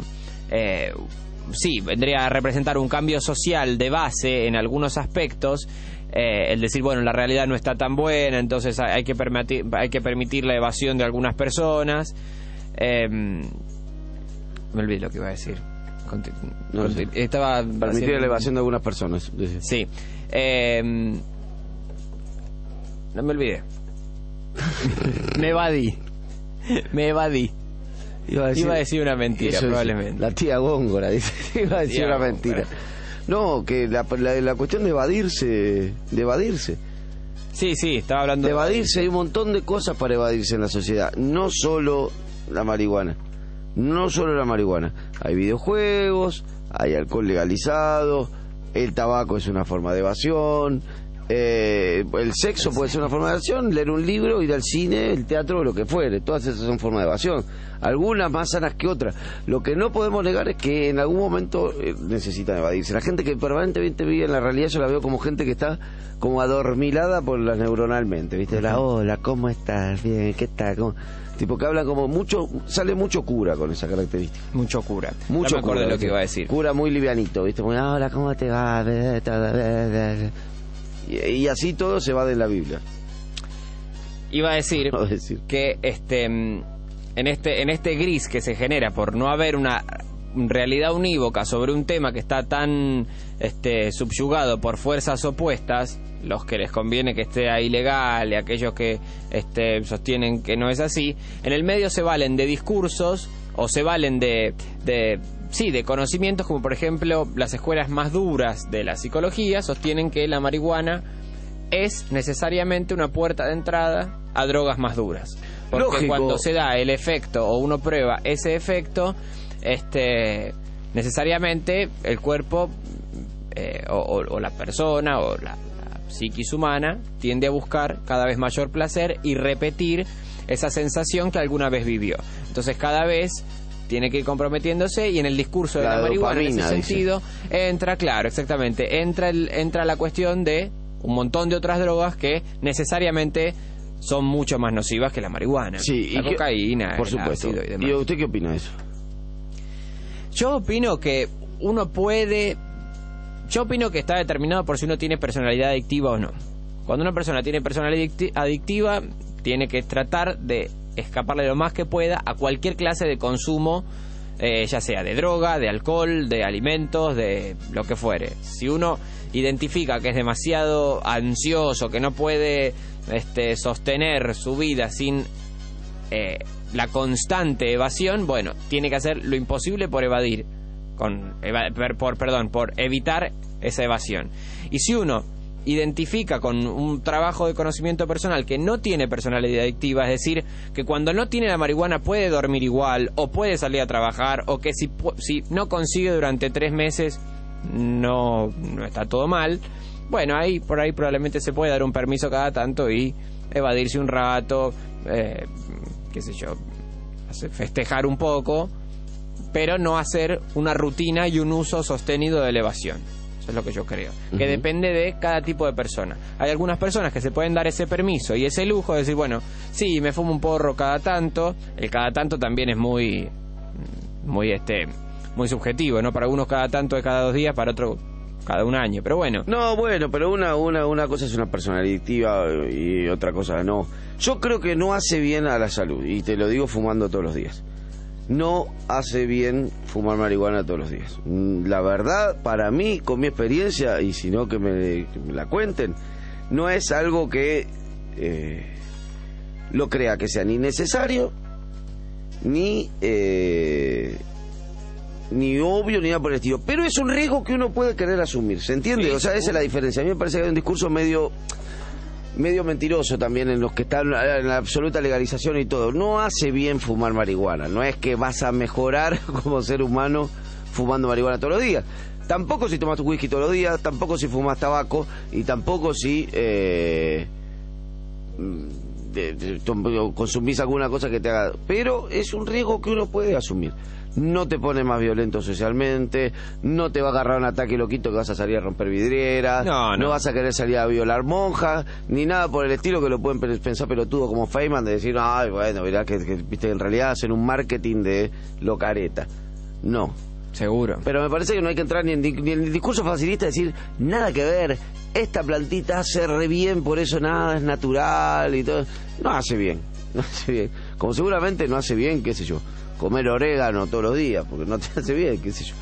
sí, vendría a representar un cambio social de base en algunos aspectos, el decir, bueno, la realidad no está tan buena, entonces hay que permitir la evasión de algunas personas. Me olvidé lo que iba a decir. No sé. Estaba permitir la evasión de algunas personas. Sí. No me olvidé. Me evadí. Iba a decir una mentira, probablemente. La tía Góngora dice, iba a decir una mentira. No, que la cuestión de evadirse. Sí, estaba hablando de evadirse. Hay un montón de cosas para evadirse en la sociedad. No solo la marihuana. Hay videojuegos, hay alcohol legalizado, el tabaco es una forma de evasión, el sexo puede ser una forma de evasión, leer un libro, ir al cine, el teatro, lo que fuere. Todas esas son formas de evasión. Algunas más sanas que otras. Lo que no podemos negar es que en algún momento necesitan evadirse. La gente que permanentemente vive en la realidad, yo la veo como gente que está como adormilada por las neuronalmente, ¿viste? Hola, ¿cómo estás? Bien, ¿qué tal? ¿Cómo? Tipo que hablan como mucho, sale mucho cura con esa característica. Mucho cura. Mucho no me acuerdo de lo que iba a decir. Cura muy livianito, ¿viste? Muy, hola, ¿cómo te va? Y así todo se va de la Biblia. Iba a decir que en este gris que se genera por no haber una realidad unívoca sobre un tema que está tan subyugado por fuerzas opuestas, los que les conviene que esté ahí legal y aquellos que sostienen que no es así, en el medio se valen de discursos o se valen de conocimientos, como por ejemplo las escuelas más duras de la psicología sostienen que la marihuana es necesariamente una puerta de entrada a drogas más duras, porque lógico, cuando se da el efecto o uno prueba ese efecto, necesariamente el cuerpo o la persona o la psiquis humana tiende a buscar cada vez mayor placer y repetir esa sensación que alguna vez vivió. Entonces cada vez tiene que ir comprometiéndose, y en el discurso de la marihuana, en ese sentido, entra la cuestión de un montón de otras drogas que necesariamente son mucho más nocivas que la marihuana. Sí, la cocaína, por supuesto. el ácido y demás. ¿Y usted qué opina de eso? Yo opino que uno puede... Yo opino que está determinado por si uno tiene personalidad adictiva o no. Cuando una persona tiene personalidad adictiva, tiene que tratar de escaparle lo más que pueda a cualquier clase de consumo, ya sea de droga, de alcohol, de alimentos, de lo que fuere. Si uno identifica que es demasiado ansioso, que no puede sostener su vida sin la constante evasión, bueno, tiene que hacer lo imposible por evadir, por evitar esa evasión. Y si uno identifica con un trabajo de conocimiento personal que no tiene personalidad adictiva, es decir, que cuando no tiene la marihuana puede dormir igual, o puede salir a trabajar, o que si no consigue durante 3 meses no está todo mal, bueno, por ahí probablemente se puede dar un permiso cada tanto y evadirse un rato, qué sé yo, festejar un poco, pero no hacer una rutina y un uso sostenido de la evasión. Eso es lo que yo creo, que depende de cada tipo de persona. Hay algunas personas que se pueden dar ese permiso y ese lujo de decir, bueno, sí, me fumo un porro cada tanto. El cada tanto también es muy subjetivo, ¿no? Para unos cada tanto es cada 2 días, para otros cada 1 año, pero bueno. No, bueno, pero una cosa es una persona adictiva y otra cosa no. Yo creo que no hace bien a la salud, y te lo digo fumando todos los días. No hace bien fumar marihuana todos los días. La verdad, para mí, con mi experiencia, y si no que me la cuenten, no es algo que lo crea que sea ni necesario, ni obvio, ni nada por el estilo. Pero es un riesgo que uno puede querer asumir, ¿se entiende? O sea, esa es la diferencia. A mí me parece que hay un discurso medio mentiroso también en los que están en la absoluta legalización y todo. No hace bien fumar marihuana. No es que vas a mejorar como ser humano fumando marihuana todos los días. Tampoco si tomas whisky todos los días, tampoco si fumas tabaco, y tampoco si consumís alguna cosa que te haga. Pero es un riesgo que uno puede asumir. No te pone más violento socialmente, no te va a agarrar un ataque loquito que vas a salir a romper vidrieras, no vas a querer salir a violar monjas, ni nada por el estilo, que lo pueden pensar pelotudo como Feynman, de decir, ay, bueno, verá que viste, en realidad hacen un marketing de locareta. No. Seguro. Pero me parece que no hay que entrar ni en el discurso facilista de decir, nada que ver, esta plantita hace re bien, por eso nada es natural y todo. No hace bien, no hace bien. Como seguramente no hace bien, qué sé yo, comer orégano todos los días, porque no te hace bien, qué sé yo.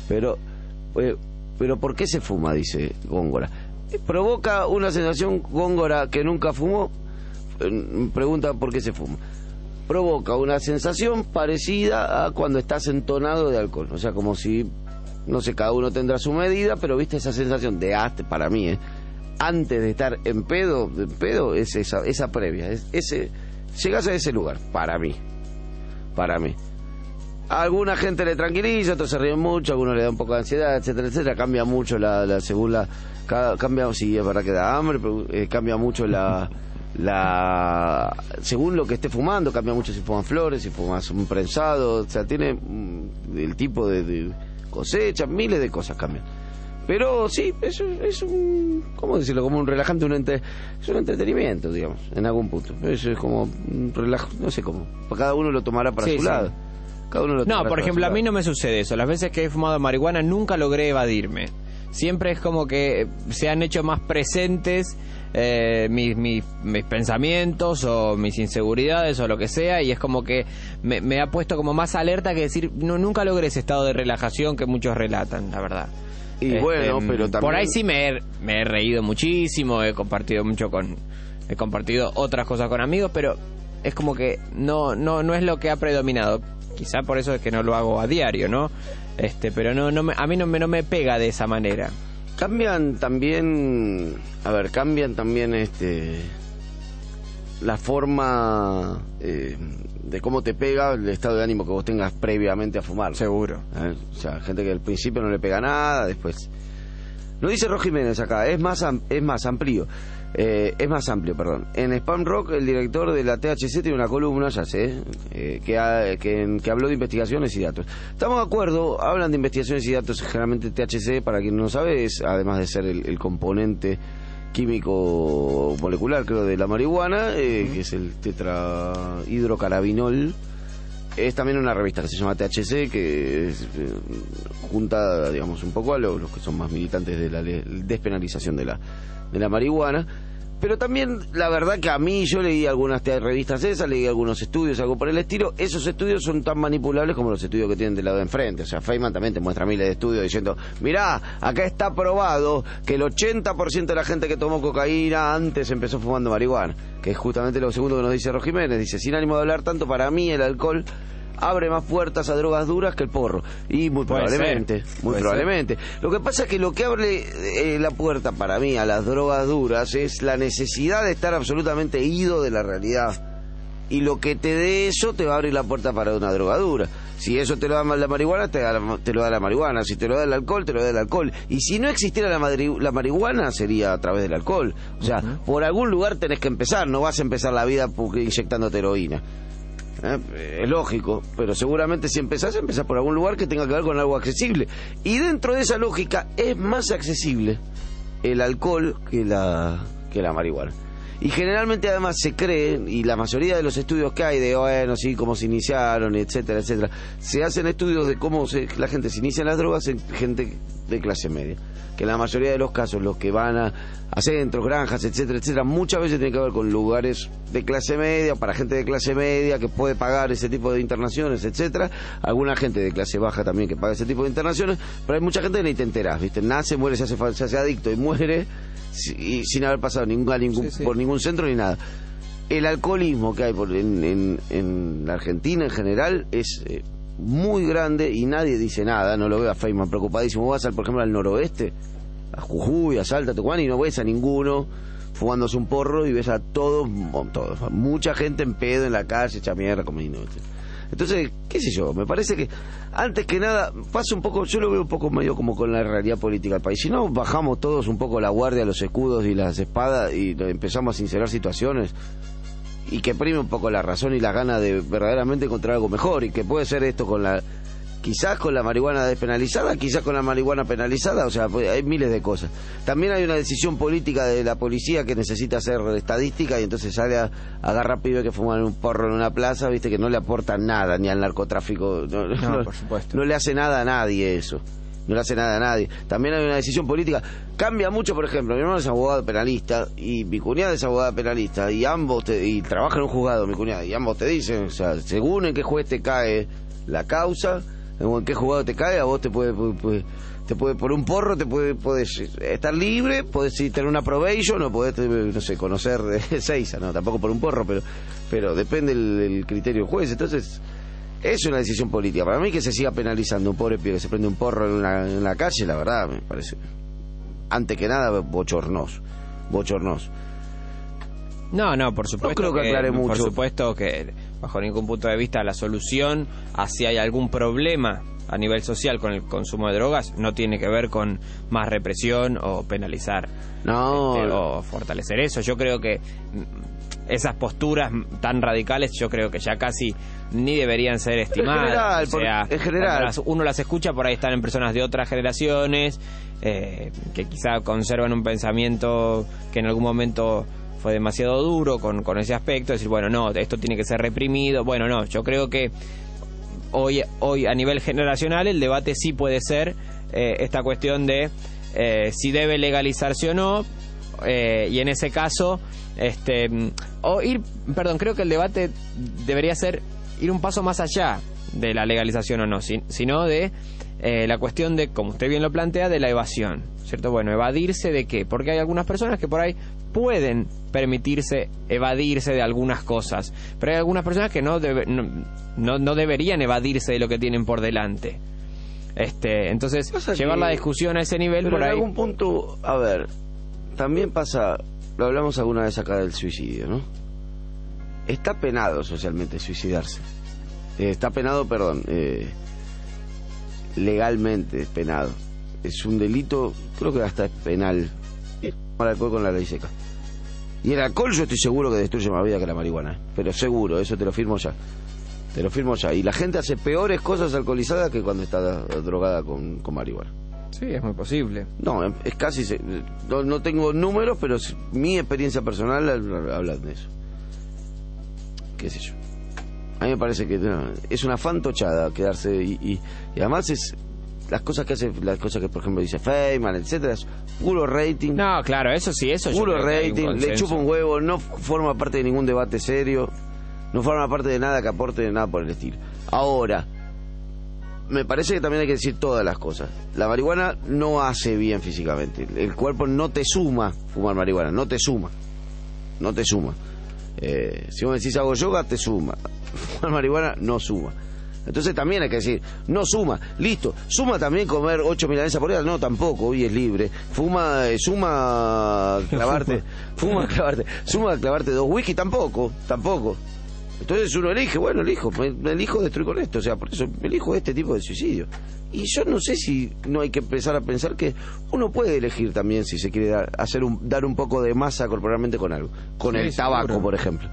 Pero ¿por qué se fuma? Dice Góngora. ¿Provoca una sensación, Góngora, que nunca fumó? Pregunta por qué se fuma. Provoca una sensación parecida a cuando estás entonado de alcohol. O sea, como si, no sé, cada uno tendrá su medida, pero viste esa sensación de para mí, antes de estar en pedo es esa previa. Llegás a ese lugar, para mí. A alguna gente le tranquiliza, otros se ríen mucho, a algunos le da un poco de ansiedad, etcétera, etcétera. Cambia mucho cambia, sí, es verdad que da hambre, pero cambia mucho según lo que esté fumando, cambia mucho si fuman flores, si fumas un prensado, o sea, tiene el tipo de cosecha, miles de cosas cambian. Pero sí, es un, ¿cómo decirlo? Como un relajante, es un entretenimiento, digamos, en algún punto. Eso es como un relajo, no sé cómo. Cada uno lo tomará para su lado. Cada uno lo tomará por ejemplo, a mí no me sucede eso. Las veces que he fumado marihuana nunca logré evadirme. Siempre es como que se han hecho más presentes mis pensamientos o mis inseguridades o lo que sea, y es como que me ha puesto como más alerta que decir, nunca logré ese estado de relajación que muchos relatan, la verdad. Y bueno, pero también... Por ahí sí me he reído muchísimo, he compartido otras cosas con amigos, pero es como que no es lo que ha predominado. Quizá por eso es que no lo hago a diario, ¿no? Pero a mí no me pega de esa manera. Cambian también la forma de cómo te pega el estado de ánimo que vos tengas previamente a fumar. Seguro. O sea, gente que al principio no le pega nada, después... Lo dice Ro Jiménez acá, es más amplio, perdón. En Spam Rock, el director de la THC tiene una columna, ya sé, que habló de investigaciones y datos. Estamos de acuerdo, hablan de investigaciones y datos. Generalmente THC, para quien no sabe, es, además de ser el componente químico molecular, creo, de la marihuana, que es el tetrahidrocannabinol, es también una revista que se llama THC, que junta, digamos, un poco a los que son más militantes de la despenalización de la marihuana. Pero también, la verdad que a mí, yo leí algunas revistas esas, leí algunos estudios, algo por el estilo. Esos estudios son tan manipulables como los estudios que tienen del lado de enfrente. O sea, Feynman también te muestra miles de estudios diciendo, mirá, acá está probado que el 80% de la gente que tomó cocaína antes empezó fumando marihuana. Que es justamente lo segundo que nos dice Ro Jiménez. Dice, sin ánimo de hablar tanto, para mí el alcohol abre más puertas a drogas duras que el porro. Y muy probablemente. Lo que pasa es que lo que abre la puerta para mí a las drogas duras es la necesidad de estar absolutamente ido de la realidad. Y lo que te dé eso te va a abrir la puerta para una droga dura. Si eso te lo da la marihuana, te lo da la marihuana. Si te lo da el alcohol, te lo da el alcohol. Y si no existiera la marihuana, sería a través del alcohol. O sea, por algún lugar tenés que empezar. No vas a empezar la vida inyectándote heroína. Es lógico, pero seguramente si empezás por algún lugar que tenga que ver con algo accesible. Y dentro de esa lógica es más accesible el alcohol que la marihuana. Y generalmente además se cree, y la mayoría de los estudios que hay de, bueno, sí, cómo se iniciaron, etcétera, etcétera, se hacen estudios de cómo la gente se inicia en las drogas en gente de clase media. Que en la mayoría de los casos los que van a centros, granjas, etcétera, etcétera, muchas veces tiene que ver con lugares de clase media, para gente de clase media que puede pagar ese tipo de internaciones, etcétera. Alguna gente de clase baja también que paga ese tipo de internaciones, pero hay mucha gente que ni te enterás, ¿viste? Nace, muere, se hace adicto y muere sin haber pasado por ningún centro ni nada. El alcoholismo que hay en la Argentina en general es muy grande y nadie dice nada. No lo veo a Feynman preocupadísimo. Vos vas, por ejemplo, al noroeste, a Jujuy, a Salta, a Tucumán, y no ves a ninguno fumándose un porro y ves a todos, mucha gente en pedo en la calle, hecha mierda, comiendo. Entonces, qué sé yo, me parece que antes que nada pasa un poco, yo lo veo un poco medio como con la realidad política del país. Si no bajamos todos un poco la guardia, los escudos y las espadas y empezamos a sincerar situaciones y que prime un poco la razón y la gana de verdaderamente encontrar algo mejor, y que puede ser esto quizás con la marihuana despenalizada, quizás con la marihuana penalizada, o sea, hay miles de cosas. También hay una decisión política de la policía que necesita hacer estadística y entonces sale a agarrar pibes que fuman un porro en una plaza, viste, que no le aporta nada ni al narcotráfico, no, por supuesto. No le hace nada a nadie eso. No le hace nada a nadie. También hay una decisión política. Cambia mucho, por ejemplo, mi hermano es abogado penalista y mi cuñada es abogada penalista y ambos y trabaja en un juzgado, mi cuñada, y ambos te dicen, o sea, según en qué juez te cae la causa, en qué juzgado te cae, a vos te puede por un porro podés estar libre, podés tener una probation o podés, no sé, conocer Seiza, no, tampoco por un porro, pero depende del criterio del juez. Entonces es una decisión política. Para mí que se siga penalizando un pobre pibe que se prende un porro en la calle, la verdad, me parece, antes que nada, bochornoso. No, por supuesto. No creo que aclare mucho. Por supuesto que, bajo ningún punto de vista, la solución a si hay algún problema a nivel social con el consumo de drogas no tiene que ver con más represión o penalizar o fortalecer eso. Yo creo que esas posturas tan radicales, yo creo que ya casi ni deberían ser estimadas. En general. Uno las escucha, por ahí están en personas de otras generaciones que quizá conservan un pensamiento que en algún momento fue demasiado duro con ese aspecto, decir, bueno, no, esto tiene que ser reprimido. Bueno, no, yo creo que hoy a nivel generacional el debate sí puede ser esta cuestión de si debe legalizarse o no, y en ese caso creo que el debate debería ser ir un paso más allá de la legalización o no, sino de la cuestión de, como usted bien lo plantea, de la evasión, ¿cierto? Bueno, evadirse de qué, porque hay algunas personas que por ahí pueden permitirse evadirse de algunas cosas, pero hay algunas personas que no deberían evadirse de lo que tienen por delante. Entonces, llevar la discusión a ese nivel, pero por ahí. En algún punto, a ver, también pasa, lo hablamos alguna vez acá del suicidio, ¿no? Está penado socialmente suicidarse. Está penado, legalmente es penado. Es un delito, creo que hasta es penal. El alcohol con la ley seca. Y el alcohol yo estoy seguro que destruye más vida que la marihuana, pero seguro, eso te lo firmo ya. Y la gente hace peores cosas alcoholizada que cuando está drogada con marihuana. Sí, es muy posible. No, es casi... No tengo números, pero mi experiencia personal habla de eso. ¿Qué sé yo? A mí me parece que es una fantochada quedarse y además es las cosas que por ejemplo dice Feynman, etcétera, es puro rating. No, claro, eso sí, eso yo puro creo que hay un rating, le consenso. chupa un huevo, no forma parte de ningún debate serio, no forma parte de nada que aporte nada por el estilo. Ahora, me parece que también hay que decir todas las cosas. La marihuana no hace bien físicamente. El cuerpo no te suma fumar marihuana, no te suma. Si vos decís hago yoga, te suma. Fumar marihuana no suma. Entonces también hay que decir, no suma, listo. ¿Suma también comer 8 milanesas por día? No, tampoco, hoy es libre. Suma clavarte 2 whisky, tampoco. Entonces uno elige, bueno, me elijo destruir con esto, o sea, por eso me elijo este tipo de suicidio. Y yo no sé si no hay que empezar a pensar que uno puede elegir también si se quiere dar un poco de masa corporalmente con algo, con el tabaco, seguro. por ejemplo.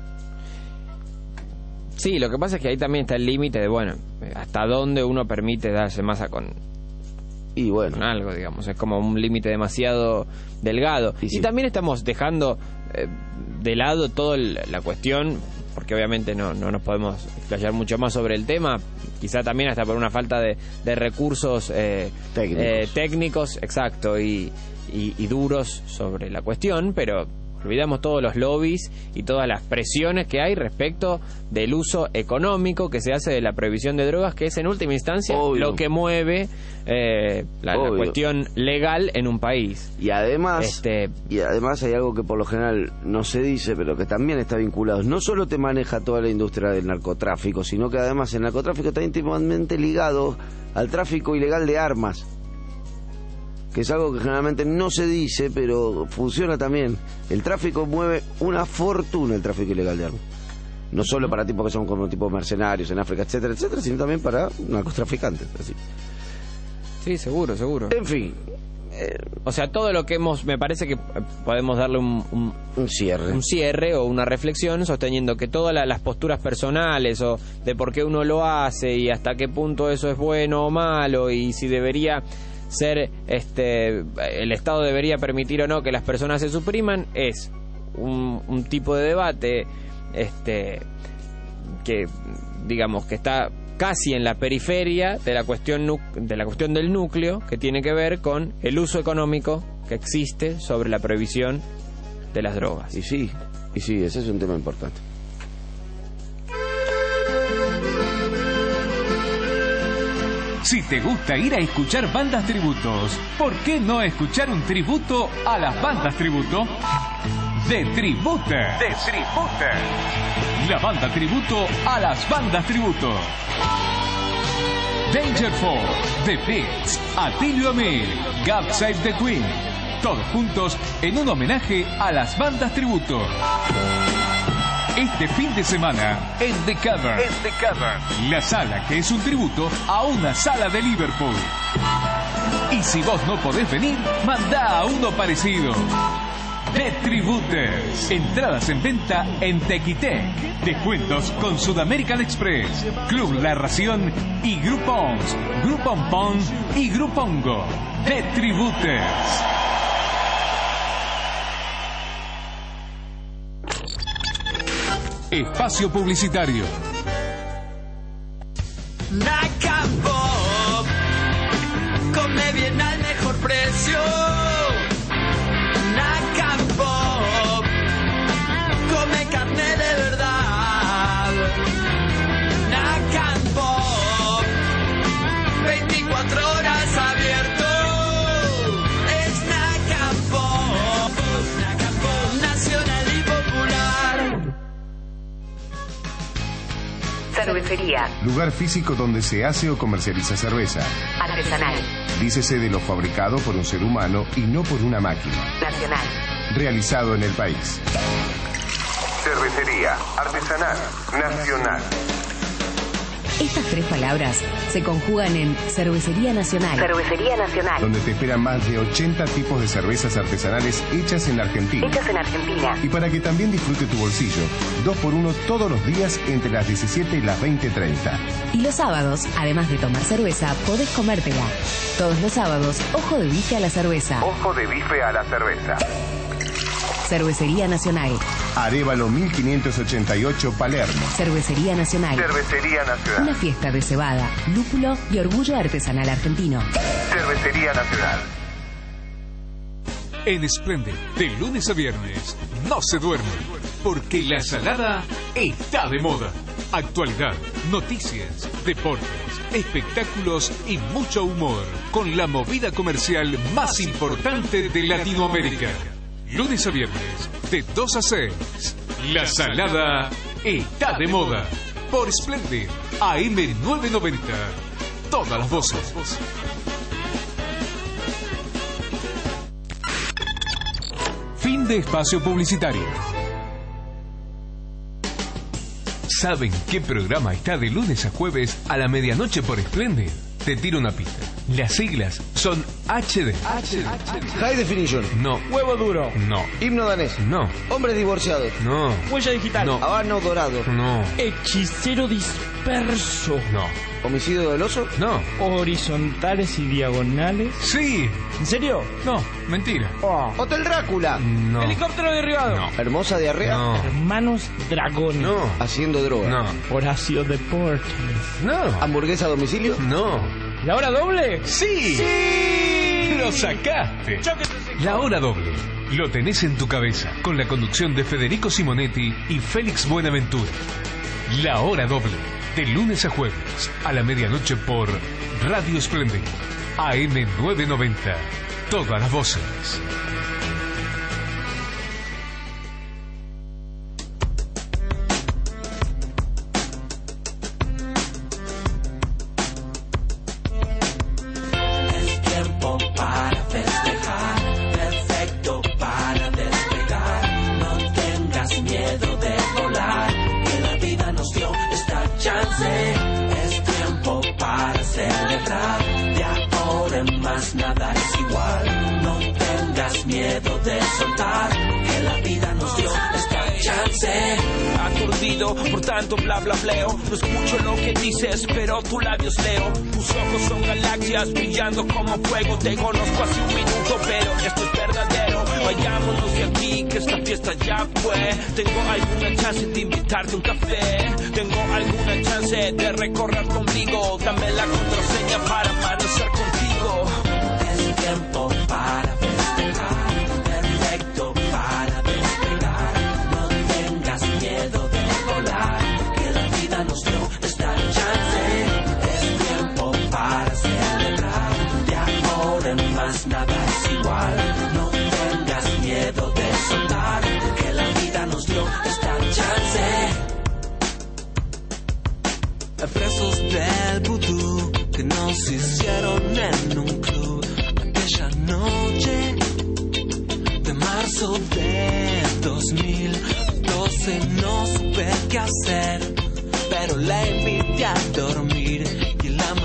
Sí, lo que pasa es que ahí también está el límite de, bueno, hasta dónde uno permite darse masa con algo, digamos. Es como un límite demasiado delgado. Y también estamos dejando de lado toda la cuestión, porque obviamente no nos podemos explayar mucho más sobre el tema, quizá también hasta por una falta de recursos técnicos, exacto, y duros sobre la cuestión, pero olvidamos todos los lobbies y todas las presiones que hay respecto del uso económico que se hace de la prohibición de drogas, que es en última instancia lo que mueve la cuestión legal en un país. Y además hay algo que por lo general no se dice, pero que también está vinculado. No solo te maneja toda la industria del narcotráfico, sino que además el narcotráfico está íntimamente ligado al tráfico ilegal de armas, que es algo que generalmente no se dice, pero funciona también. El tráfico mueve una fortuna, el tráfico ilegal de armas. No solo para tipos que son como tipos mercenarios en África, etcétera, etcétera, sino también para narcotraficantes. Así. Sí, seguro. En fin. O sea, todo lo que me parece que podemos darle un cierre o una reflexión, sosteniendo que todas las posturas personales o de por qué uno lo hace y hasta qué punto eso es bueno o malo y si debería ser el Estado debería permitir o no que las personas se supriman, es un tipo de debate que digamos que está casi en la periferia de la cuestión del núcleo, que tiene que ver con el uso económico que existe sobre la prohibición de las drogas. Y sí, ese es un tema importante. Si te gusta ir a escuchar bandas tributos, ¿por qué no escuchar un tributo a las bandas tributo? De Tributa. La banda tributo a las bandas tributo. Dangerful, The Beats, Atilio Amir, God Save the Queen. Todos juntos en un homenaje a las bandas tributo. Este fin de semana en The Cavern. La sala que es un tributo a una sala de Liverpool. Y si vos no podés venir, mandá a uno parecido. The Tributers. Entradas en venta en Tequitec. Descuentos con Sudamerican Express, Club La Ración y Groupons, Groupon Pon y Grupongo. The Tributers. Espacio publicitario. Nacapop, come bien al mejor precio. Nacapop, come carne de verdad. Nacapop, 24 horas abierto. Es Nacapop, nacional y popular. Cervecería. Lugar físico donde se hace o comercializa cerveza. Artesanal. Dícese de lo fabricado por un ser humano y no por una máquina. Nacional. Realizado en el país. Cervecería artesanal nacional. Estas tres palabras se conjugan en Cervecería Nacional. Cervecería Nacional. Donde te esperan más de 80 tipos de cervezas artesanales hechas en Argentina. Y para que también disfrute tu bolsillo, 2x1 todos los días entre las 17 y las 20:30. Y los sábados, además de tomar cerveza, podés comértela. Todos los sábados, ojo de bife a la cerveza. Ojo de bife a la cerveza. Cervecería Nacional. Arévalo 1588 Palermo. Cervecería Nacional. Cervecería Nacional. Una fiesta de cebada, lúpulo y orgullo artesanal argentino. Cervecería Nacional. En Splendid, de lunes a viernes, no se duerme, porque la salada está de moda. Actualidad, noticias, deportes, espectáculos y mucho humor, con la movida comercial más importante de Latinoamérica. Lunes a viernes, de 2 a 6, la salada está de moda. Por Splendid, AM 990, todas las voces. Fin de espacio publicitario. ¿Saben qué programa está de lunes a jueves a la medianoche por Splendid? Te tiro una pista. Las siglas son HD. High Definition. No. Huevo duro. No. Himno danés. No. Hombres divorciados. No. Huella digital. No. Habano dorado. No. Hechicero disperso. No. Homicidio doloso. No. Horizontales y diagonales. Sí. ¿En serio? No. Mentira. Hotel Drácula. No. Helicóptero derribado. No. Hermosa diarrea. No. Hermanos dragones. No. Haciendo droga. No. Horacio Deportes. No. Hamburguesa a domicilio. No. ¿La hora doble? ¡Sí! ¡Sí! ¡Lo sacaste! La hora doble. Lo tenés en tu cabeza, con la conducción de Federico Simonetti y Félix Buenaventura. La hora doble. De lunes a jueves, a la medianoche por Radio Splendid. AM 990. Todas las voces. Nada es igual, no tengas miedo de soltar, que la vida nos dio esta chance. Aturdido por tanto bla bla bleo, no escucho lo que dices, pero tus labios leo. Tus ojos son galaxias brillando como fuego. Te conozco hace un minuto, pero esto es verdadero. Vayámonos de aquí, que esta fiesta ya fue. Tengo alguna chance de invitarte a un café. Tengo alguna chance de recorrer conmigo. Dame la contraseña para amanecer contigo. Es tiempo para festejar, perfecto para despegar. No tengas miedo de volar, que la vida nos dio esta chance. Es tiempo para celebrar, de amor en más nada es igual. No tengas miedo de soltar, que la vida nos dio esta chance. Presos del vudú que nos hicieron en un club aquella noche de marzo de 2012. No supe qué hacer, pero la invité a dormir. Y en la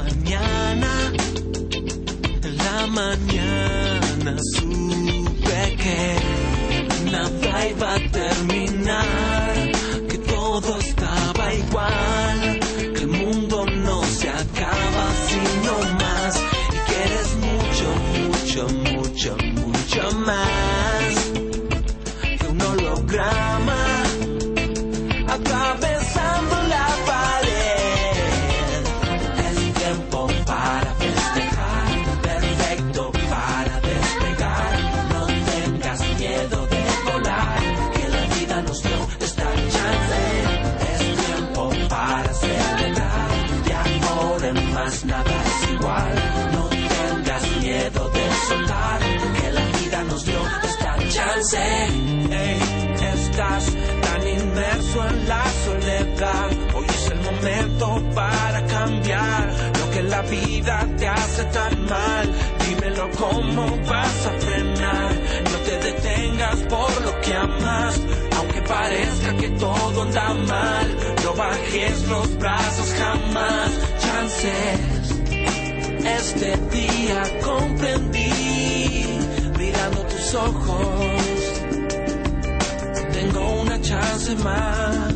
mañana supe que nada iba a terminar, que todo estaba igual, que el mundo no se acaba sino más, y que eres mucho, mucho, mucho, mucho más que un holograma atravesando la pared. Es tiempo para festejar, perfecto para despegar. No tengas miedo de volar, que la vida nos dio esta chance. Es tiempo para celebrar, de amor en más nada es igual. No tengas miedo de soltar, que la vida nos dio esta chance. Hey, estás tan inmerso en la soledad, hoy es el momento para cambiar lo que la vida te hace tan mal. Dímelo, ¿cómo vas a frenar? No te detengas por lo que amas, aunque parezca que todo anda mal. No bajes los brazos jamás. Chances, este día comprendí, mirando tus ojos, tengo una chance más.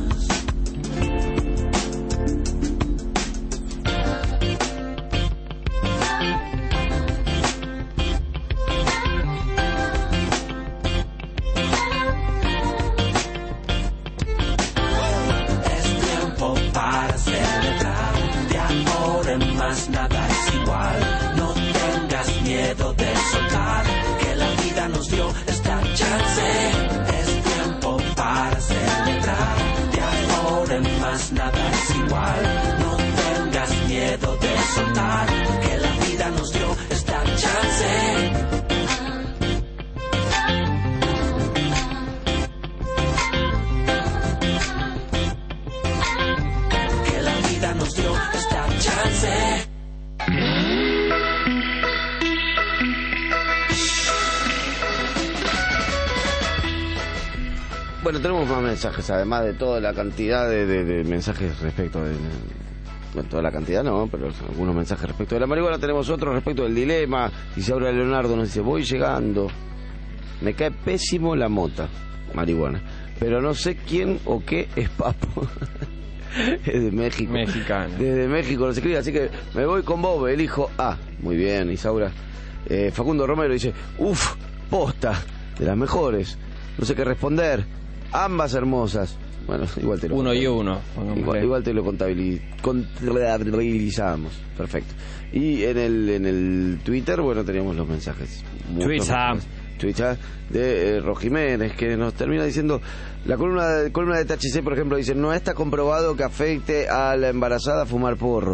Bueno, tenemos más mensajes, además de toda la cantidad de mensajes respecto de... Bueno, toda la cantidad no, pero algunos mensajes respecto de la marihuana. Tenemos otros respecto del dilema. Dice ahora Leonardo, nos dice, voy llegando. Me cae pésimo la mota, marihuana. Pero no sé quién o qué es Papo. Es de México. Mexicano. Desde México nos escribe, así que me voy con Bob, elijo A. Muy bien, Isaura. Facundo Romero dice, uff, posta, de las mejores. No sé qué responder. Ambas hermosas. Bueno, igual te lo uno y uno. Igual te lo contabilizamos. Perfecto. Y en el Twitter, bueno, teníamos los mensajes. Twitter de Rojiménez, que nos termina diciendo, la columna de THC, por ejemplo, dice, no está comprobado que afecte a la embarazada fumar porro.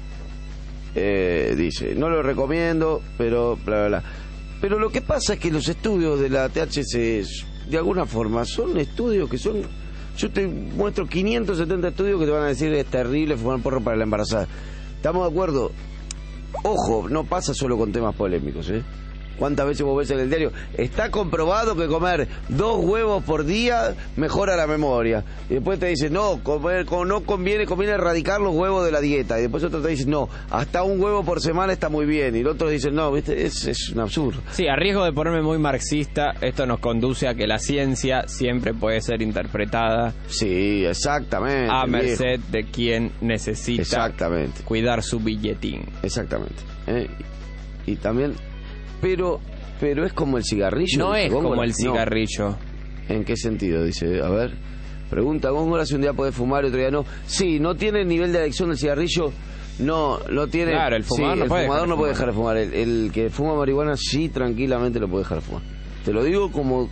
Dice, no lo recomiendo, pero bla, bla, bla. Pero lo que pasa es que los estudios de la THC, de alguna forma, son estudios que son... Yo te muestro 570 estudios que te van a decir es terrible fumar porro para la embarazada. ¿Estamos de acuerdo? Ojo, no pasa solo con temas polémicos, ¿eh? ¿Cuántas veces vos ves en el diario? Está comprobado que comer 2 huevos por día mejora la memoria. Y después te dicen, no conviene erradicar los huevos de la dieta. Y después otro te dice, no, hasta 1 huevo por semana está muy bien. Y el otro dice, no, ¿viste? Es un absurdo. Sí, a riesgo de ponerme muy marxista, esto nos conduce a que la ciencia siempre puede ser interpretada. Sí, exactamente. A merced de quien necesita cuidar su billetín. Exactamente. Y también... Pero es como el cigarrillo. No es como el cigarrillo. No. ¿En qué sentido? Dice, a ver. Pregunta Góngora si un día puede fumar y otro día no. Sí, no tiene el nivel de adicción del cigarrillo. No tiene. Claro, el fumador no puede dejar de fumar. El que fuma marihuana sí tranquilamente lo puede dejar de fumar. Te lo digo como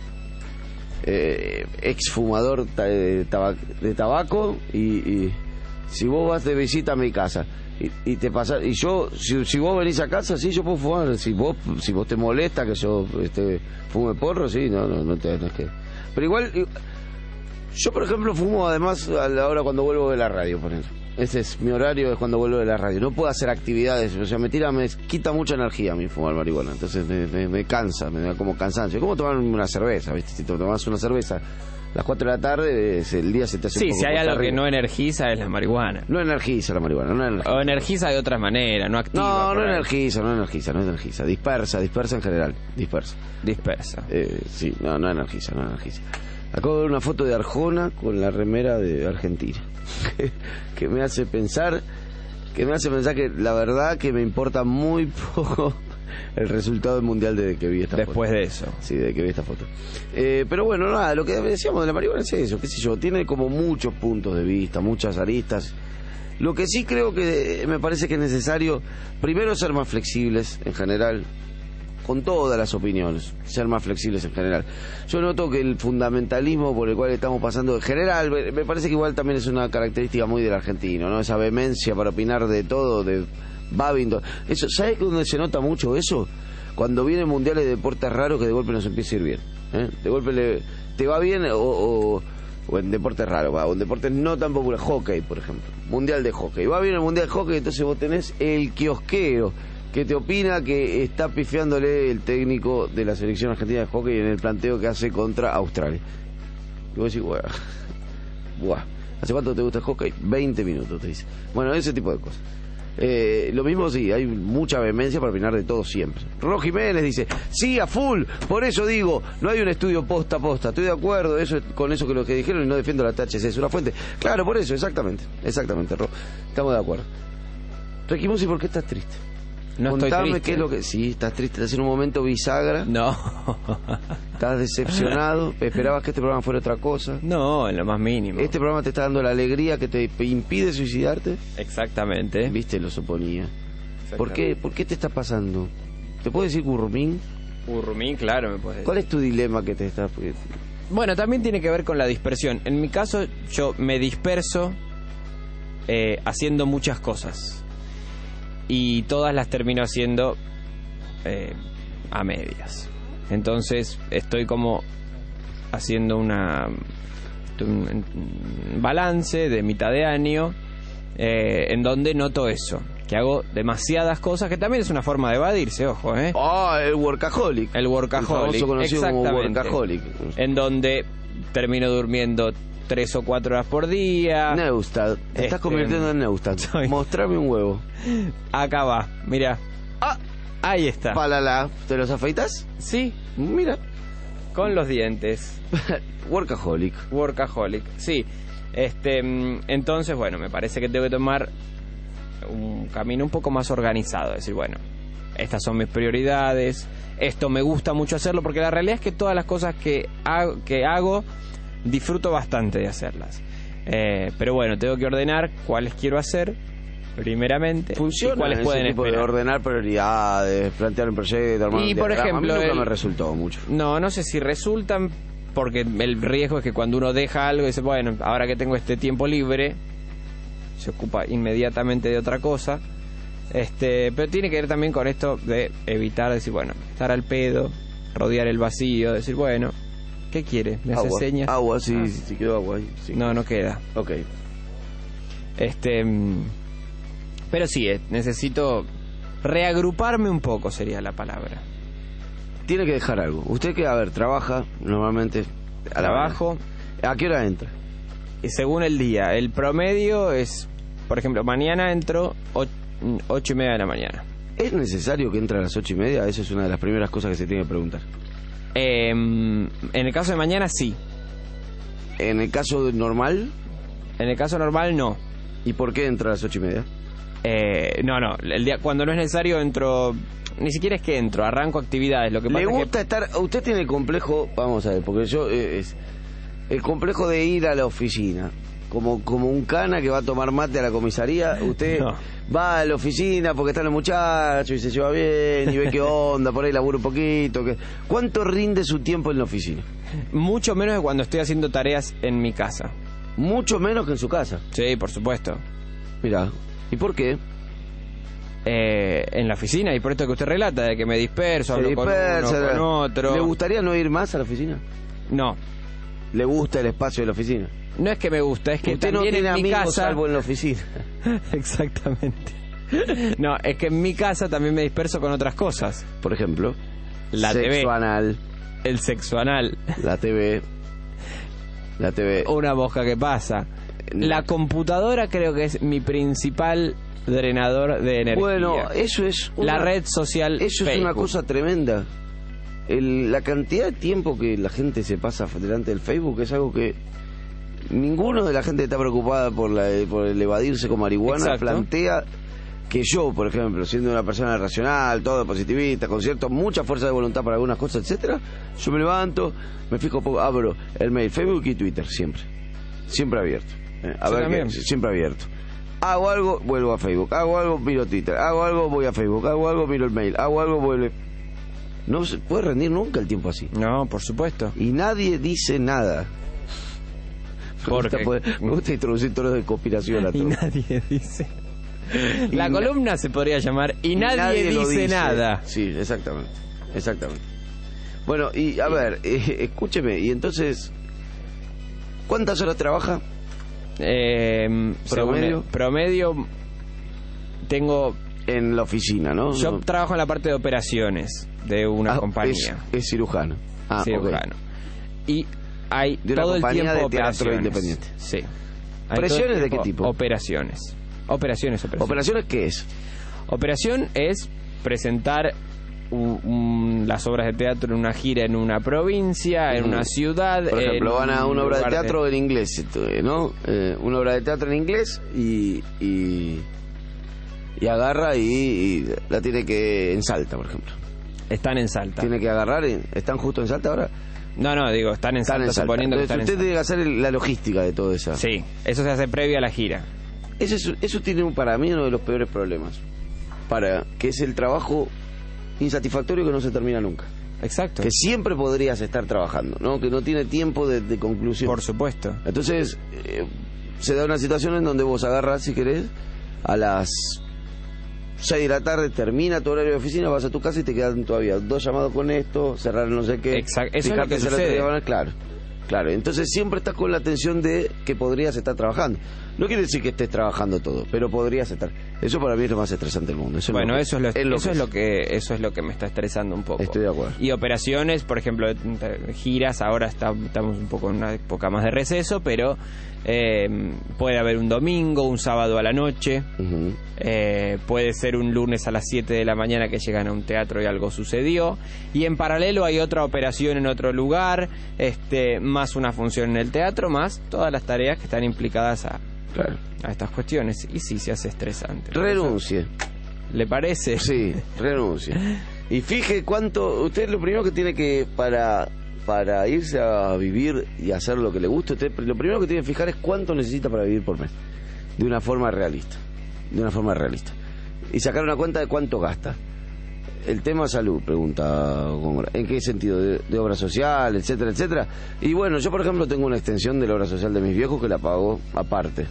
exfumador de tabaco y si vos vas de visita a mi casa y te pasa, y yo si vos venís a casa, sí, yo puedo fumar. Si vos te molesta que yo fume porro, sí, no es que. Pero igual yo, por ejemplo, fumo además a la hora cuando vuelvo de la radio, por ejemplo. Ese es mi horario, es cuando vuelvo de la radio. No puedo hacer actividades, o sea, me quita mucha energía a mí fumar marihuana. Entonces me cansa, me da como cansancio. Es como tomar una cerveza, ¿viste? Si te tomás una cerveza a las 4 de la tarde, el día se te hace un poco si hay algo arriba. Que no energiza es la marihuana. No energiza la marihuana, no energiza. O energiza de otra manera, no activa. No energiza. Dispersa en general. Dispersa. Sí, no energiza. Acabo de ver una foto de Arjona con la remera de Argentina. que me hace pensar que la verdad que me importa muy poco el resultado del mundial desde que vi esta foto. Después de eso. Sí, desde que vi esta foto. Pero bueno, nada, lo que decíamos de la marihuana es eso, qué sé yo, tiene como muchos puntos de vista, muchas aristas. Lo que sí creo que me parece que es necesario, primero, ser más flexibles en general, con todas las opiniones, ser más flexibles en general. Yo noto que el fundamentalismo por el cual estamos pasando en general, me parece que igual también es una característica muy del argentino, ¿no? Esa vehemencia para opinar de todo, de Babington. Eso, ¿sabes dónde se nota mucho eso? Cuando vienen mundiales de deportes raros que de golpe nos empieza a ir bien. De golpe te va bien o en deportes raros, o en deportes no tan populares, hockey, por ejemplo. Mundial de hockey. Va bien el mundial de hockey, entonces vos tenés el kiosquero que te opina que está pifiándole el técnico de la selección argentina de hockey en el planteo que hace contra Australia. Y vos decís, buah, ¿hace cuánto te gusta el hockey? 20 minutos, te dice. Bueno, ese tipo de cosas. Lo mismo sí, hay mucha vehemencia para opinar de todo siempre. Ro Jiménez dice, sí, a full, por eso digo, no hay un estudio posta a posta, estoy de acuerdo con eso que lo que dijeron y no defiendo la THC, es una fuente. Claro, por eso, exactamente, Ro, estamos de acuerdo. Requimusi, ¿por qué estás triste? No Contame estoy triste. Qué es lo que... Sí, estás triste, estás en un momento bisagra. No. Estás decepcionado. ¿Esperabas que este programa fuera otra cosa? No, en lo más mínimo. ¿Este programa te está dando la alegría que te impide suicidarte? Exactamente. Viste, lo suponía. ¿Por qué te está pasando? ¿Te puedo decir Gurrumín? Gurrumín, claro, me puedes decir. ¿Cuál es tu dilema que te está...? Bueno, también tiene que ver con la dispersión. En mi caso, yo me disperso haciendo muchas cosas. Y todas las termino haciendo a medias. Entonces estoy como haciendo un balance de mitad de año en donde noto eso, que hago demasiadas cosas, que también es una forma de evadirse, ojo, ¿eh? El workaholic. El workaholic, famoso conocido como exactamente. workaholic. En donde termino durmiendo 3 o 4 horas por día. Neustad. Te estás convirtiendo en Neustad. Mostrame un huevo. Acá va, mira. Ahí está. Palala. ¿Te los afeitas? Sí. Mira. Con los dientes. Workaholic. Workaholic, sí. Entonces, bueno, me parece que tengo que tomar un camino un poco más organizado. Decir, bueno, estas son mis prioridades. Esto me gusta mucho hacerlo, porque la realidad es que todas las cosas que hago disfruto bastante de hacerlas. Pero bueno, tengo que ordenar cuáles quiero hacer primeramente. Funciona y cuáles ese pueden tipo esperar. de ordenar prioridades, plantear un proyecto, armar Y un por diagrama. ejemplo, a mí nunca me resultó mucho. No sé si resultan, porque el riesgo es que cuando uno deja algo y dice, bueno, ahora que tengo este tiempo libre, se ocupa inmediatamente de otra cosa. Pero tiene que ver también con esto de evitar decir, bueno, estar al pedo, rodear el vacío, decir, bueno, ¿qué quiere? ¿Me hace señas? Agua, sí, sí quedó agua ahí. Sí. No queda. Ok. Pero sí, necesito reagruparme un poco, sería la palabra. Tiene que dejar algo. Usted que, trabaja normalmente a trabajo. ¿A qué hora entra? Según el día. El promedio es, por ejemplo, mañana entro 8:30 de la mañana. ¿Es necesario que entre a las 8:30? Esa es una de las primeras cosas que se tiene que preguntar. En el caso de mañana, sí. ¿En el caso normal? En el caso normal, no. ¿Y por qué entra a las 8:30? No. El día, cuando no es necesario, entro. Ni siquiera es que entro, arranco actividades. Lo que pasa ¿Le gusta es que... estar? Usted tiene el complejo, vamos a ver, porque yo el complejo de ir a la oficina, como un cana que va a tomar mate a la comisaría. Usted va a la oficina porque están los muchachos y se lleva bien y ve qué onda, por ahí labura un poquito. ¿Cuánto rinde su tiempo en la oficina? Mucho menos de cuando estoy haciendo tareas en mi casa. ¿Mucho menos que en su casa? Sí, por supuesto. Mirá, ¿y por qué? En la oficina, y por esto que usted relata, de que me disperso, hablo con uno, con otro. ¿Le gustaría no ir más a la oficina? No. ¿Le gusta el espacio de la oficina? No es que me gusta, es que usted también no tiene en mi amigos casa... salvo en la oficina. Exactamente. No, es que en mi casa también me disperso con otras cosas. Por ejemplo, la sexo TV. Anal. El sexo anal. La TV. Una mosca que pasa. La computadora creo que es mi principal drenador de energía. Bueno, eso es la red social. Eso Facebook. Es una cosa tremenda. La cantidad de tiempo que la gente se pasa delante del Facebook es algo que ninguno de la gente que está preocupada por el evadirse con marihuana. Exacto. Plantea que yo, por ejemplo, siendo una persona racional, todo positivista, con mucha fuerza de voluntad para algunas cosas, etcétera, yo me levanto, me fijo poco, abro el mail, Facebook y Twitter, siempre abierto. Siempre abierto. Hago algo, vuelvo a Facebook. Hago algo, miro Twitter. Hago algo, voy a Facebook. Hago algo, miro el mail. Hago algo, vuelve. No se puede rendir nunca el tiempo así. No, por supuesto. Y nadie dice nada. Me gusta introducir tonos de conspiración a todo. Y nadie dice. La columna se podría llamar Y nadie dice nada. Sí, exactamente. Bueno, y a ver, escúcheme. Y ¿cuántas horas trabaja? Promedio tengo en la oficina, ¿no? Yo trabajo en la parte de operaciones de una compañía. Es cirujano. Cirujano. Okay. Y hay de una todo compañía el tiempo de teatro operaciones. Independiente. Sí. ¿Presiones de qué tipo? Operaciones. ¿Operaciones qué es? Operación es presentar las obras de teatro en una gira en una provincia, en una ciudad. Por ejemplo, van a una obra de teatro en inglés, ¿no? Una obra de teatro en inglés y agarra y la tiene que en Salta, por ejemplo. Están en Salta. Tiene que agarrar, ¿están justo en Salta ahora? No, digo, están en Salta, suponiendo que están en Salta. Usted tiene que hacer la logística de todo eso. Sí, eso se hace previo a la gira. Eso tiene para mí uno de los peores problemas. Que es el trabajo insatisfactorio que no se termina nunca. Exacto. Que siempre podrías estar trabajando, ¿no? Que no tiene tiempo de conclusión. Por supuesto. Entonces, se da una situación en donde vos agarras, si querés, a las 6 de la tarde, termina tu horario de oficina, vas a tu casa y te quedan todavía 2 llamados con esto, cerrar no sé qué. Exacto. Eso es lo que sucede. Claro. Entonces siempre estás con la tensión de que podrías estar trabajando. No quiere decir que estés trabajando todo, pero podrías estar. Eso para mí es lo más estresante del mundo. Eso Bueno, es eso es lo que me está estresando un poco. Estoy de acuerdo. Y operaciones, por ejemplo, giras, ahora estamos un poco en una época más de receso, pero puede haber un domingo, un sábado a la noche, puede ser un lunes a las 7 de la mañana que llegan a un teatro y algo sucedió, y en paralelo hay otra operación en otro lugar, más una función en el teatro, más todas las tareas que están implicadas a estas cuestiones, y sí, se hace estresante. Renuncie. ¿Le parece? Sí, renuncie. Y fije cuánto, usted lo primero que tiene que, para irse a vivir y hacer lo que le gusta, usted lo primero que tiene que fijar es cuánto necesita para vivir por mes. De una forma realista. Y sacar una cuenta de cuánto gasta. El tema salud, pregunta Góngora. ¿En qué sentido? ¿De obra social, etcétera, etcétera? Y bueno, yo por ejemplo tengo una extensión de la obra social de mis viejos que la pago aparte.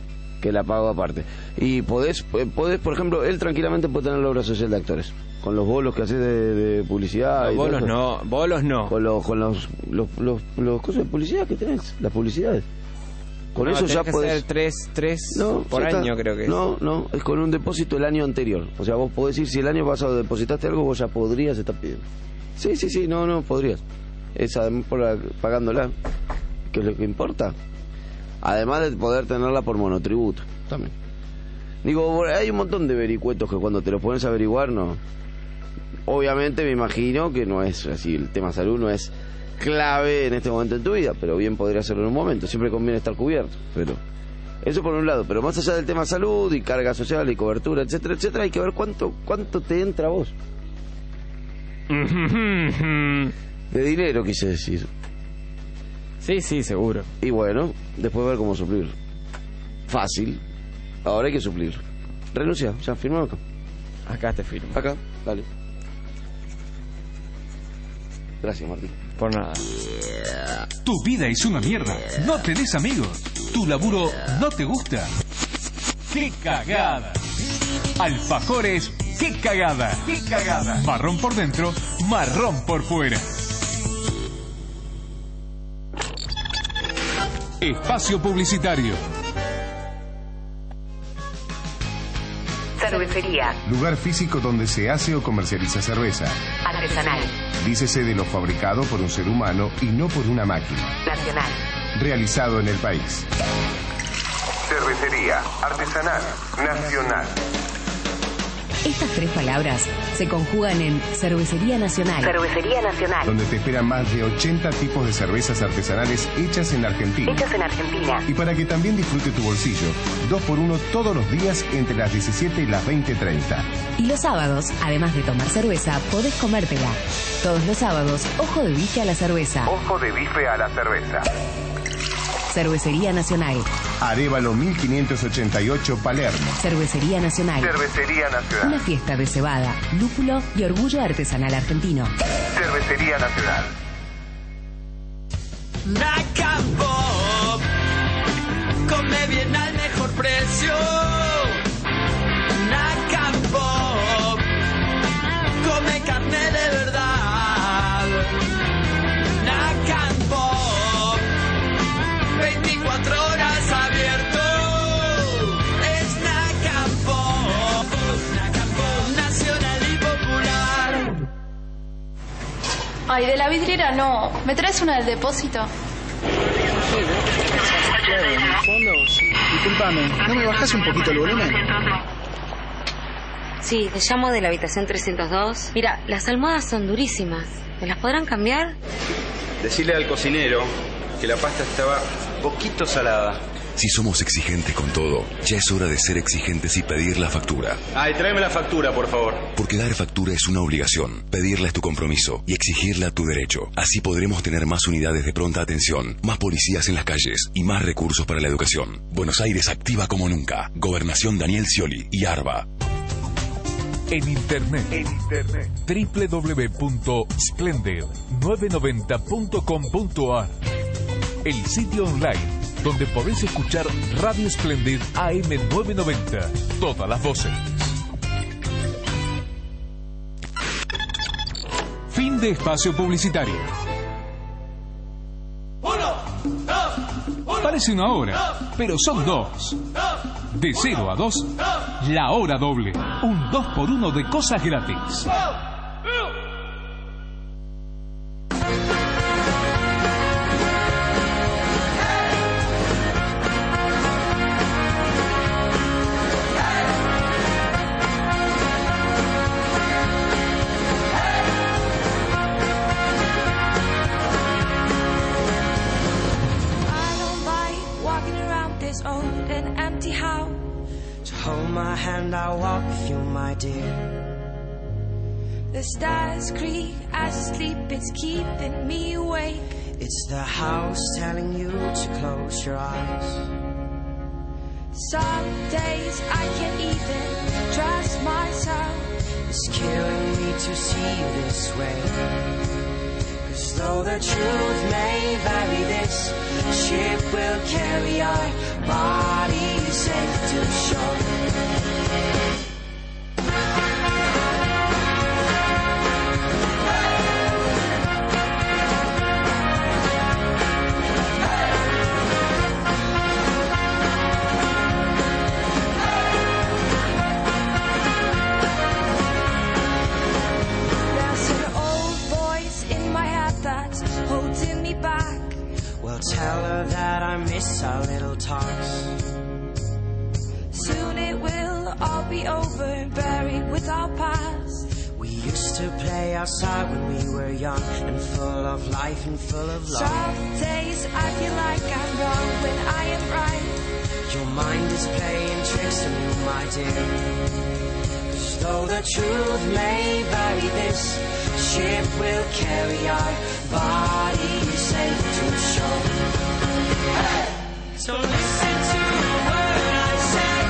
Y podés, por ejemplo, él tranquilamente puede tener la obra social de actores. Con los bolos que haces de publicidad. Bolos no. Con los cosas de publicidad que tenés, las publicidades. Con eso ya podés... tres por año, creo que es. No, es con un depósito el año anterior. O sea, vos podés decir, si el año pasado depositaste algo, vos ya podrías estar pidiendo. Sí, no, podrías. Es además pagándola, que es lo que importa. Además de poder tenerla por monotributo, también. Digo, hay un montón de vericuetos que cuando te los pones a averiguar, no... Obviamente me imagino que no es así, el tema salud no es clave en este momento en tu vida, pero bien podría serlo en un momento, siempre conviene estar cubierto, pero eso por un lado, pero más allá del tema salud y carga social y cobertura, etcétera, etcétera, hay que ver cuánto te entra a vos. De dinero, quise decir. Sí, seguro. Y bueno, después ver cómo suplirlo. Fácil, ahora hay que suplirlo. Renuncia, ya firmado acá. Acá te firmo. Acá, dale. Gracias, Martín. Por nada. Tu vida es una mierda. No tenés amigos. Tu laburo no te gusta. ¡Qué cagada! Alfajores, ¡qué cagada! ¡Qué cagada! Marrón por dentro, marrón por fuera. Espacio publicitario. Cervecería. Lugar físico donde se hace o comercializa cerveza. Artesanal. Dícese de lo fabricado por un ser humano y no por una máquina. Nacional. Realizado en el país. Cervecería artesanal nacional. Estas tres palabras se conjugan en Cervecería Nacional. Cervecería Nacional. Donde te esperan más de 80 tipos de cervezas artesanales hechas en Argentina. Y para que también disfrute tu bolsillo, 2x1 todos los días entre las 17 y las 20:30. Y los sábados, además de tomar cerveza, podés comértela. Todos los sábados, ojo de bife a la cerveza. Ojo de bife a la cerveza. Cervecería Nacional. Arévalo 1588 Palermo. Cervecería Nacional. Cervecería Nacional. Una fiesta de cebada, lúpulo y orgullo artesanal argentino. Cervecería Nacional. Nacampo, come bien al mejor precio. Nacampo, come carne de verdad. Nacampo, 24 horas abierto. Es Nacampo, nacional y popular. Ay, de la vidriera no. ¿Me traes una del depósito? Claro, en el fondo, sí. Disculpame, ¿no me bajás un poquito el volumen? Sí, te llamo de la habitación 302. Mira, las almohadas son durísimas. ¿Me las podrán cambiar? Decirle al cocinero que la pasta estaba poquito salada. Si somos exigentes con todo, ya es hora de ser exigentes y pedir la factura. Ay, tráeme la factura, por favor. Porque dar factura es una obligación, pedirla es tu compromiso y exigirla tu derecho. Así podremos tener más unidades de pronta atención, más policías en las calles y más recursos para la educación. Buenos Aires activa como nunca. Gobernación Daniel Scioli y ARBA. En internet. www.splendid990.com.ar. El sitio online donde podés escuchar Radio Splendid AM990. Todas las voces. Fin de espacio publicitario. Parece una hora, pero son 2. De 0 a 2, la hora doble. Un 2x1 de cosas gratis. The stars creak as I sleep, it's keeping me awake. It's the house telling you to close your eyes. Some days I can't even trust myself. It's killing me to see you this way. 'Cause though the truth may vary, this ship will carry our bodies safe to shore. Tell her that I miss our little talks. Soon it will all be over, buried with our past. We used to play outside when we were young and full of life and full of love. Some days I feel like I'm wrong when I am right. Your mind is playing tricks on you, my dear. 'Cause though the truth may vary, this ship will carry our bodies safe to shore. Hey! So listen to the word I say.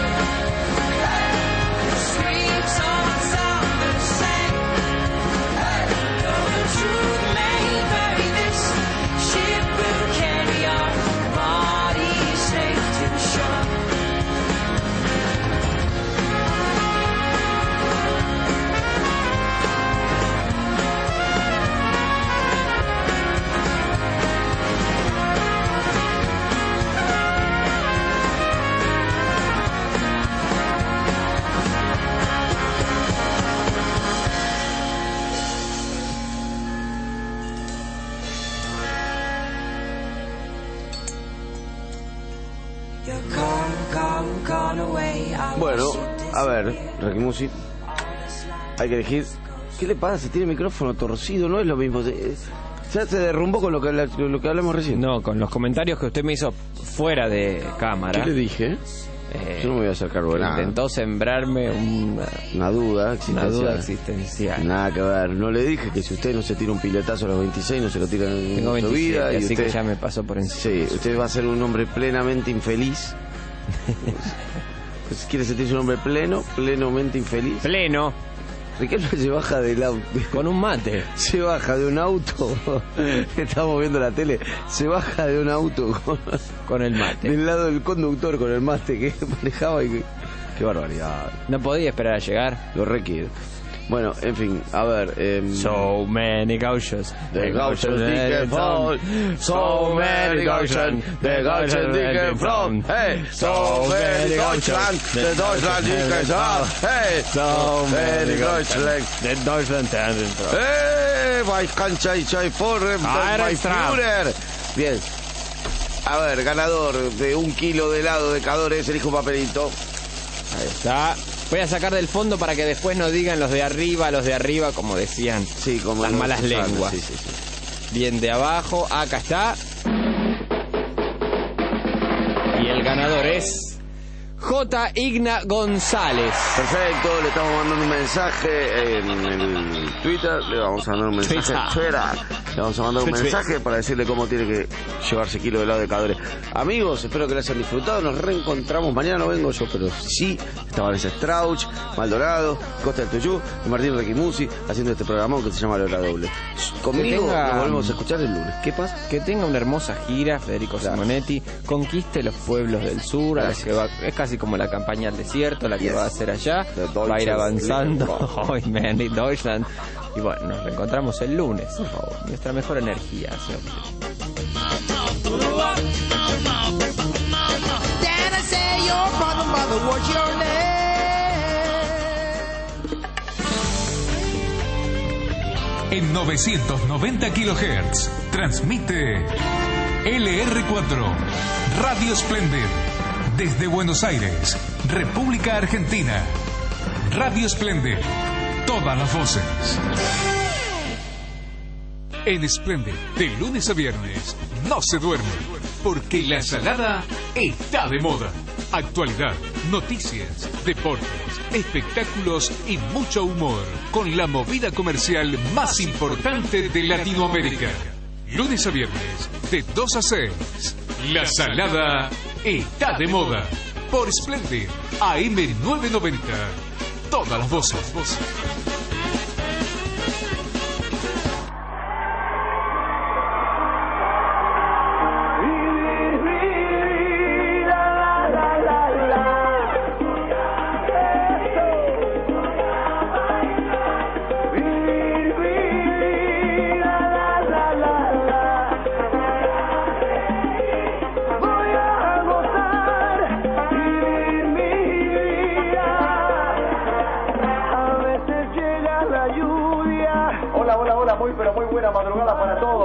It screams on summer say. Hey! Though the truth may vary, this ship will carry our bodies safe to shore. Bueno, a ver, Rakimusi, hay que elegir. ¿Qué le pasa? Tiene el micrófono torcido, no es lo mismo. Ya se derrumbó con lo que hablamos recién. No, con los comentarios que usted me hizo fuera de cámara. ¿Qué le dije? Yo no me voy a hacer cargo de nada. Intentó sembrarme una duda existencial. Nada que ver. No le dije que si usted no se tira un piletazo a los 26, no se lo tira en Tengo 27, su vida. Y así usted, que ya me pasó por encima. Sí, usted va a ser un hombre plenamente infeliz. Pues, ¿quiere sentirse un hombre plenamente infeliz? Pleno. Riquelme se baja del auto. Con un mate. Se baja de un auto. Estamos viendo la tele. Se baja de un auto con el mate. Del lado del conductor con el mate que manejaba y qué barbaridad. No podía esperar a llegar. Lo requiere. Bueno, en fin, a ver. So many gauchos. The gauchos dicken from. So many gauchos. The gauchos dicken from. Hey, so many Deutschland. The Deutschland dicken from. Hey, so many Deutschland. The Deutschland dicken from. Hey, my country, my foreign, my Führer. Bien. A ver, ganador de 1 kilo de helado de Cadores, elige un papelito. Ahí está. Voy a sacar del fondo para que después no digan los de arriba, como decían, sí, como las malas lenguas. Sí. Bien, de abajo, acá está. Y el ganador es J. Igna González. Perfecto, le estamos mandando un mensaje en el Twitter, le vamos a mandar un mensaje le vamos a mandar un mensaje para decirle cómo tiene que llevarse kilo de helado de Cadores. Amigos, espero que lo hayan disfrutado, nos reencontramos, mañana no vengo yo, pero sí, está Vanessa Strauch, Maldorado, Costa del Tuyú y Martín Rakimusi haciendo este programón que se llama La Hora Doble. Conmigo nos volvemos a escuchar el lunes. ¿Qué pasa? Que tenga una hermosa gira, Federico Simonetti, conquiste los pueblos del sur, a los que va, es casi como la campaña al desierto, la que va a hacer allá, va a ir avanzando. Hoy, man, in Deutschland. Y bueno, nos reencontramos el lunes, por favor. nuestra mejor energía, señor. En 990 kHz transmite LR4 Radio Splendid desde Buenos Aires, República Argentina. Radio Splendid, todas las voces. En Splendid, de lunes a viernes, no se duerme, porque la salada está de moda. Actualidad, noticias, deportes, espectáculos y mucho humor, con la movida comercial más importante de Latinoamérica. Lunes a viernes, de 2 a 6. La salada está de moda. Por Splendid, AM 990. Todas las voces. Hola, muy buena madrugada para todos.